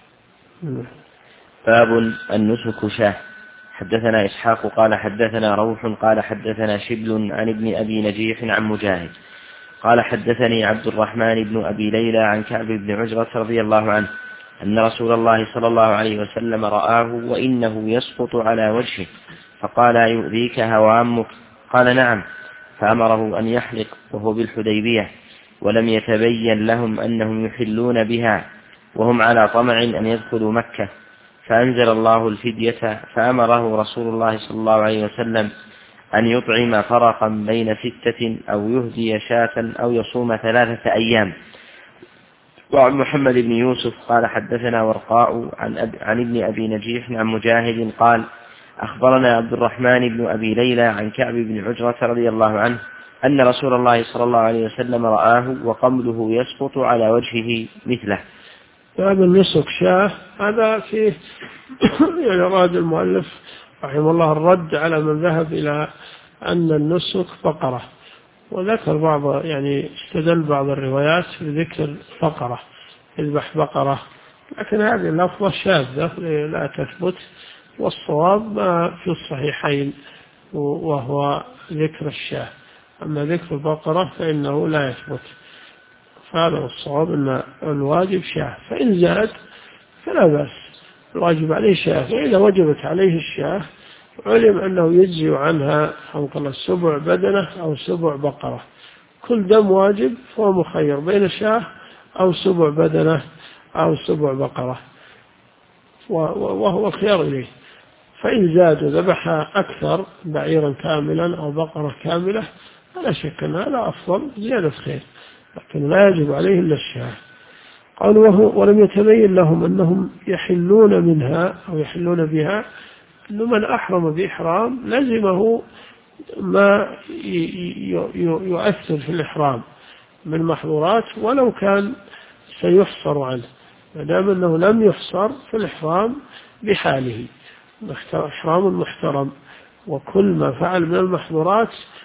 باب النسك شاه. حدثنا إسحاق قال حدثنا روح قال حدثنا شبل عن ابن أبي نجيح عن مجاهد قال حدثني عبد الرحمن بن أبي ليلى عن كعب بن عجرة رضي الله عنه أن رسول الله صلى الله عليه وسلم رآه وإنه يسقط على وجهه فقال يؤذيك هوامك؟ قال نعم، فأمره أن يحلق وهو بالحديبية، ولم يتبين لهم أنهم يحلون بها وهم على طمع أن يدخلوا مكة، فأنزل الله الفدية، فأمره رسول الله صلى الله عليه وسلم أن يطعم فرقا بين 6 أو يهدي شاة أو يصوم 3 أيام. وعن محمد بن يوسف قال حدثنا ورقاء عن ابن أبي نجيح عن مجاهد قال أخبرنا عبد الرحمن بن أبي ليلى عن كعب بن عجرة رضي الله عنه أن رسول الله صلى الله عليه وسلم رآه وقمله يسقط على وجهه مثله. باب النسك شاه، هذا فيه يعني أراد المؤلف رحمه الله الرد على من ذهب إلى أن النسك بقرة، وذكر بعض يعني استدل بعض الروايات بذكر بقرة، يذبح بقرة، لكن هذه اللفظة شاذة لا تثبت، والصواب ما في الصحيحين وهو ذكر الشاه، أما ذكر البقرة فإنه لا يثبت، فهذا الصواب أن الواجب شاه، فإن زاد فلا بأس، الواجب عليه شاه، فإذا وجبت عليه الشاه علم أنه يجزي عنها 7 بدنة أو 7 بقرة، كل دم واجب فهو مخير بين شاه أو 7 بدنة أو 7 بقرة، وهو الخيار إليه. فإن زاد وذبح أكثر بعيرا كاملا أو بقرة كاملة فلا شك أن هذا أفضل زيادة خير، لكن لا يجب عليه إلا الشاه. قال ولم يتبين لهم أنهم يحلون منها أو يحلون بها، أنه من أحرم بإحرام لزمه ما يؤثر في الإحرام من محظورات ولو كان سيحصر عنه، ما دام أنه لم يحصر في الإحرام بحاله، إحرام محترم، وكل ما فعل من المحظورات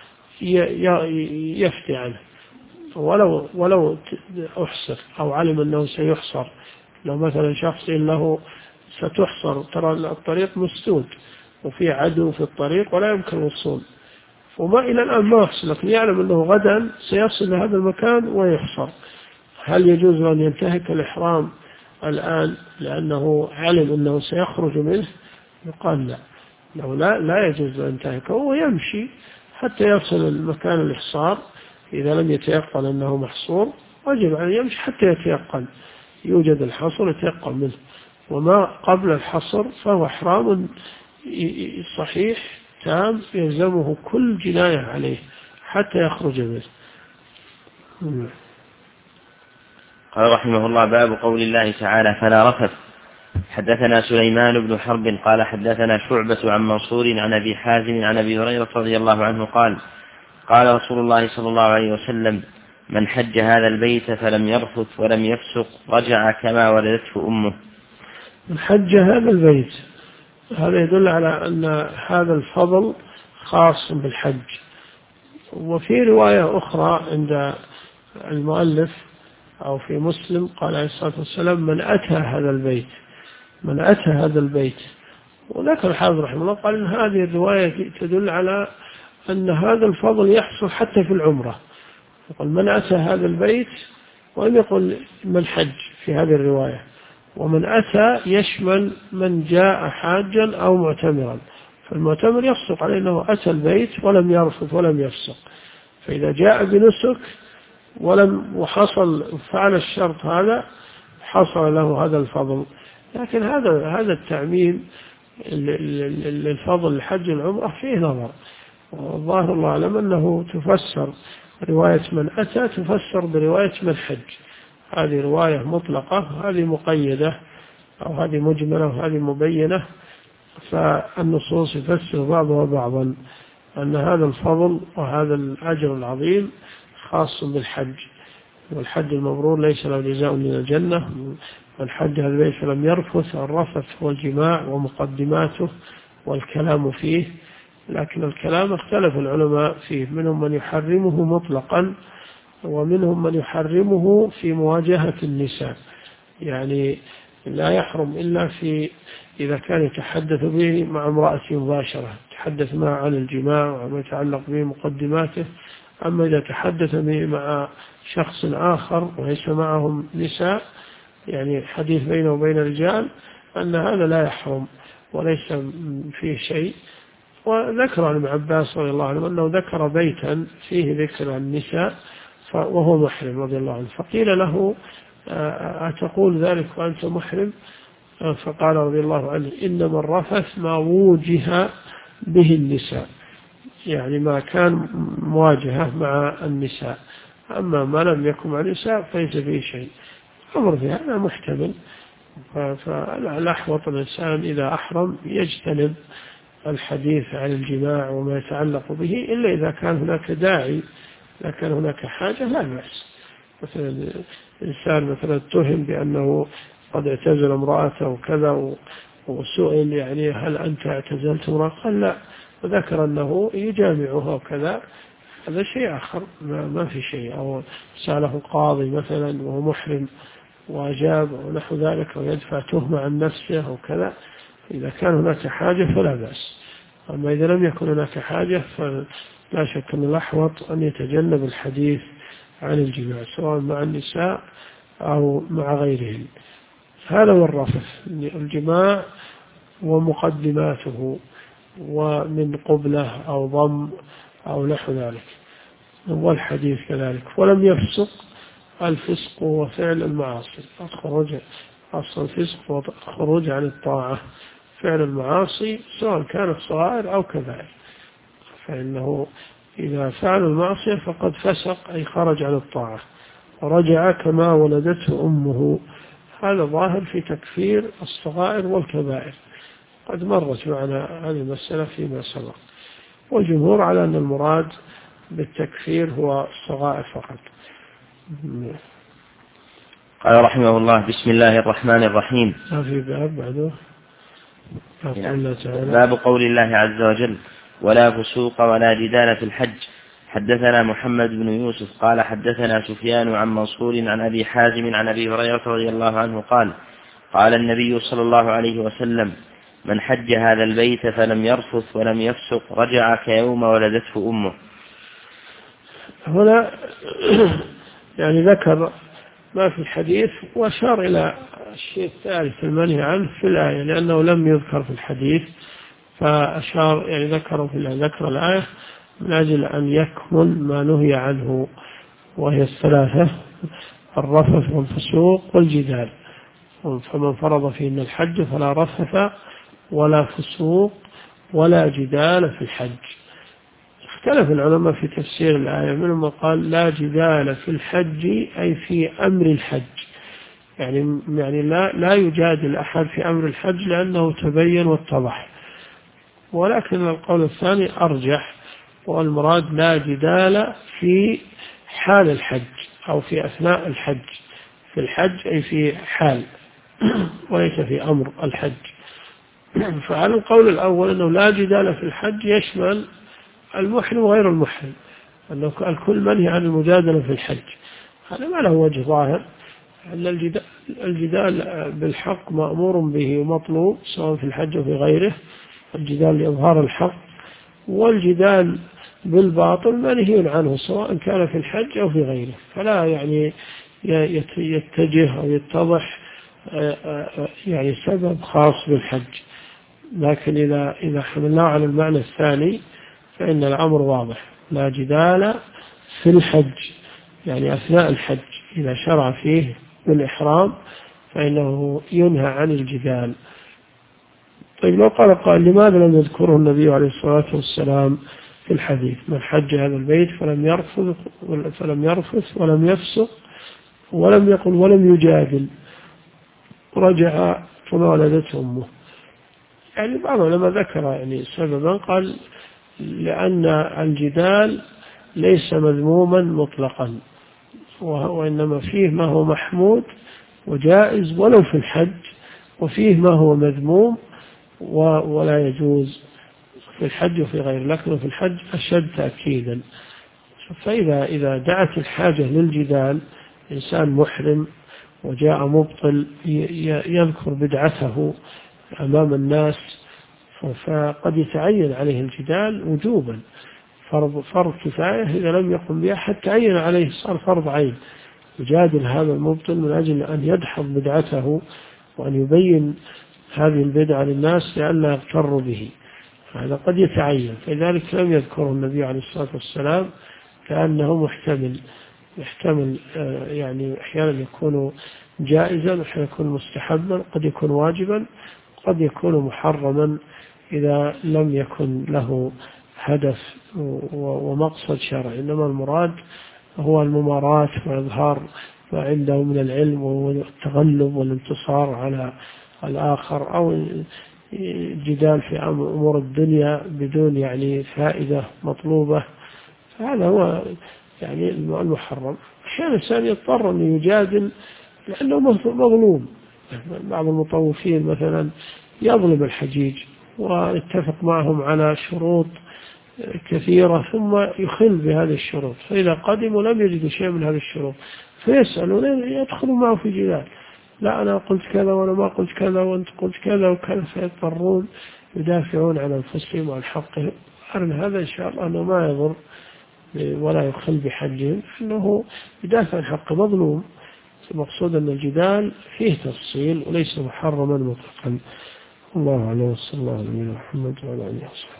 يفتي عنه، ولو أحصر أو علم أنه سيحصر، لو مثلا شخص له ستحصر، ترى الطريق مسدود وفي عدو في الطريق ولا يمكن الوصول، وما إلى الآن ما يحصل، لكن يعلم أنه غدا سيصل لهذا المكان ويحصر، هل يجوز أن ينتهك الإحرام الآن لأنه علم أنه سيخرج منه؟ يقال لا، لو لا يجوز أن ينتهكه ويمشي حتى يصل المكان الإحصار، إذا لم يتيقن أنه محصور وجب أن يمشي حتى يتيقن يوجد الحصر يتيقن منه، وما قبل الحصر فهو إحرام صحيح تام يلزمه كل جناية عليه حتى يخرج منه. قال رحمه الله باب قول الله تعالى فلا رفث. حدثنا سليمان بن حرب قال حدثنا شعبة عن منصور عن أبي حازم عن أبي هريرة رضي الله عنه قال قال رسول الله صلى الله عليه وسلم من حج هذا البيت فلم يرفث ولم يفسق رجع كما ولدته أمه. من حج هذا البيت، هذا يدل على أن هذا الفضل خاص بالحج. وفي رواية أخرى عند المؤلف أو في مسلم قال عليه الصلاة والسلام من أتى هذا البيت، وذكر الحافظ رحمه الله قال إن هذه الرواية تدل على أن هذا الفضل يحصل حتى في العمرة، يقول من أتى هذا البيت، ولم يقل من حج في هذه الرواية، ومن أتى يشمل من جاء حاجا أو معتمرا، فالمعتمر يصدق عليه أنه أتى البيت ولم يرفث ولم يفسق، فإذا جاء بنسك وحصل فعل الشرط هذا حصل له هذا الفضل. لكن هذا التعميم للفضل الحج العمرة فيه نظر، والظاهر الله أعلم أنه تفسر رواية من أتى تفسر برواية من حج، هذه رواية مطلقة، هذه مقيدة، أو هذه مجملة وهذه مبينة، فالنصوص يفسر بعضها بعضا أن هذا الفضل وهذا الأجر العظيم خاص بالحج، والحج المبرور ليس له جزاء من الجنة، والحج هذا البيت فلم يرفث. الرفث والجماع ومقدماته والكلام فيه، لكن الكلام اختلف العلماء فيه، منهم من يحرمه مطلقا ومنهم من يحرمه في مواجهة النساء، يعني لا يحرم إلا إذا كان يتحدث به مع امرأة مباشرة، يتحدث معها عن الجماع وما يتعلق به مقدماته. أما إذا تحدث به مع شخص آخر وليس معهم نساء، يعني حديث بينه وبين الرجال، أن هذا لا يحرم وليس فيه شيء. وذكر عن ابن عباس رضي الله عنه أنه ذكر بيتا فيه ذكر عن النساء وهو محرم رضي الله عنه، فقيل له أتقول ذلك وأنت محرم؟ فقال رضي الله عنه إنما الرفث ما وجه به النساء، يعني ما كان مواجهة مع النساء، أما ما لم يكن مع النساء فليس فيه شيء. أمر في هذا محتمل، فالأحوط الإنسان إذا أحرم يجتنب الحديث عن الجماع وما يتعلق به، إلا إذا كان هناك داعي، إذا كان هناك حاجة لا بأس. مثلا إنسان مثلا اتهم بأنه قد اعتزل امرأته وكذا، وسئل يعني هل أنت اعتزلت امرأة؟ قال لا، وذكر أنه يجامعها وكذا، هذا شيء آخر، ما في شيء. أو سأله قاضي مثلا وهو محرم وأجاب ونحو ذلك، ويدفع تهمة عن نفسه وكذا، إذا كان هناك حاجة فلا بأس. أما إذا لم يكن هناك حاجة فلا شك أن الأحوط أن يتجنب الحديث عن الجماع سواء مع النساء أو مع غيرهن. هذا هو الرفث، الجماع ومقدماته، ومن قبلة أو ضم أو نحو ذلك، والحديث كذلك. ولم يفسق، الفسق هو فعل المعاصي، أصل الفسق والخروج عن الطاعة، فعل المعاصي سواء كانت صغائر أو كبائر، فإنه إذا فعل المعصية فقد فسق، أي خرج عن الطاعة، ورجع كما ولدته أمه. هذا ظاهر في تكفير الصغائر والكبائر، قد مرت معنا هذه المسألة فيما سبق، والجمهور على أن المراد بالتكفير هو الصغائر فقط. قال رحمه الله: بسم الله الرحمن الرحيم. في باب بعده باب قول الله عز وجل: ولا فسوق ولا جدال في الحج. حدثنا محمد بن يوسف قال حدثنا سفيان عن منصور عن أبي حازم عن أبي هريرة رضي الله عنه قال: قال النبي صلى الله عليه وسلم: من حج هذا البيت فلم يرفث ولم يفسق رجع كيوم ولدته أمه. هنا يعني ذكر ما في الحديث وأشار إلى الشيء الثالث المنهي عنه في الآية، لأنه لم يذكر في الحديث، فأشار يعني ذكر الآية من أجل أن يكمل ما نهي عنه، وهي الثلاثة: الرفث والفسوق والجدال. فمن فرض فيهن الحج فلا رفث ولا فسوق ولا جدال في الحج. اختلف العلماء في تفسير الآية، منهم من قال لا جدال في الحج أي في أمر الحج، يعني لا يجادل أحد في أمر الحج لأنه تبين واتضح. ولكن القول الثاني أرجح، والمراد لا جدال في حال الحج أو في أثناء الحج. في الحج أي في حال وليس في أمر الحج. فعلى القول الأول أنه لا جدال في الحج يشمل المحرم وغير المحرم، أنه الكل منهي عن المجادلة في الحج. هذا ما له وجه ظاهر، أن الجدال بالحق مأمور به ومطلوب سواء في الحج وفي غيره، الجدال لإظهار الحق، والجدال بالباطل منهي عنه سواء كان في الحج أو في غيره. فلا يعني يتجه أو يتضح يعني سبب خاص بالحج. لكن إذا حملناه على المعنى الثاني فإن الأمر واضح: لا جدال في الحج، يعني أثناء الحج إذا شرع فيه بالإحرام فإنه ينهى عن الجدال. طيب لو قال لماذا لم يذكره النبي عليه الصلاة والسلام في الحديث: من حج هذا البيت فلم يرفث ولم يفسق ولم يقل ولم يجادل رجع كما ولدته أمه؟ يعني بعض العلماء ذكر يعني سببا، قال لأن الجدال ليس مذموما مطلقا، وإنما فيه ما هو محمود وجائز ولو في الحج، وفيه ما هو مذموم ولا يجوز في الحج وفي غيره، لكن في الحج أشد تأكيدا. فإذا دعت الحاجة للجدال، إنسان محرم وجاء مبطل يذكر بدعته أمام الناس، فقد يتعين عليه الجدال وجوبا، فرض كفاية، إذا لم يقم به أحد تعين عليه صار فرض عين، يجادل هذا المبطل من أجل أن يدحض بدعته وأن يبين هذه البدعة للناس لئلا يغتروا به، هذا قد يتعين. فلذلك لم يذكره النبي عليه الصلاة والسلام، كأنه يحتمل يعني أحيانا يكون جائزا وأحيانا يكون مستحبا، قد يكون واجبا، قد يكون محرما إذا لم يكن له هدف ومقصد شرعي، إنما المراد هو الممارات وإظهار ما عنده من العلم والتغلب والانتصار على الآخر، أو الجدال في أمور الدنيا بدون يعني فائدة مطلوبة، هذا هو يعني المحرم. أحيانا الإنسان يضطر أن يجادل لأنه مظلوم. بعض المطوفين مثلا يظلم الحجيج ويتفق معهم على شروط كثيرة ثم يخل بهذه الشروط، فإذا قدموا لم يجدوا شيء من هذه الشروط فيسألون يدخلوا معه في جدال، لا أنا قلت كذا وأنا ما قلت كذا وأنت قلت كذا وكذا، فيضطرون يدافعون عن أنفسهم وعن حقهم. هذا إن شاء الله أنه ما يضر ولا يخل بحجهم، أنه يدافع عن حق مظلوم. المقصود أن الجدال فيه تفصيل وليس محرما مطلقا. الله أعلم، وصلى الله على نبينا محمد وعلى آله وصحبه.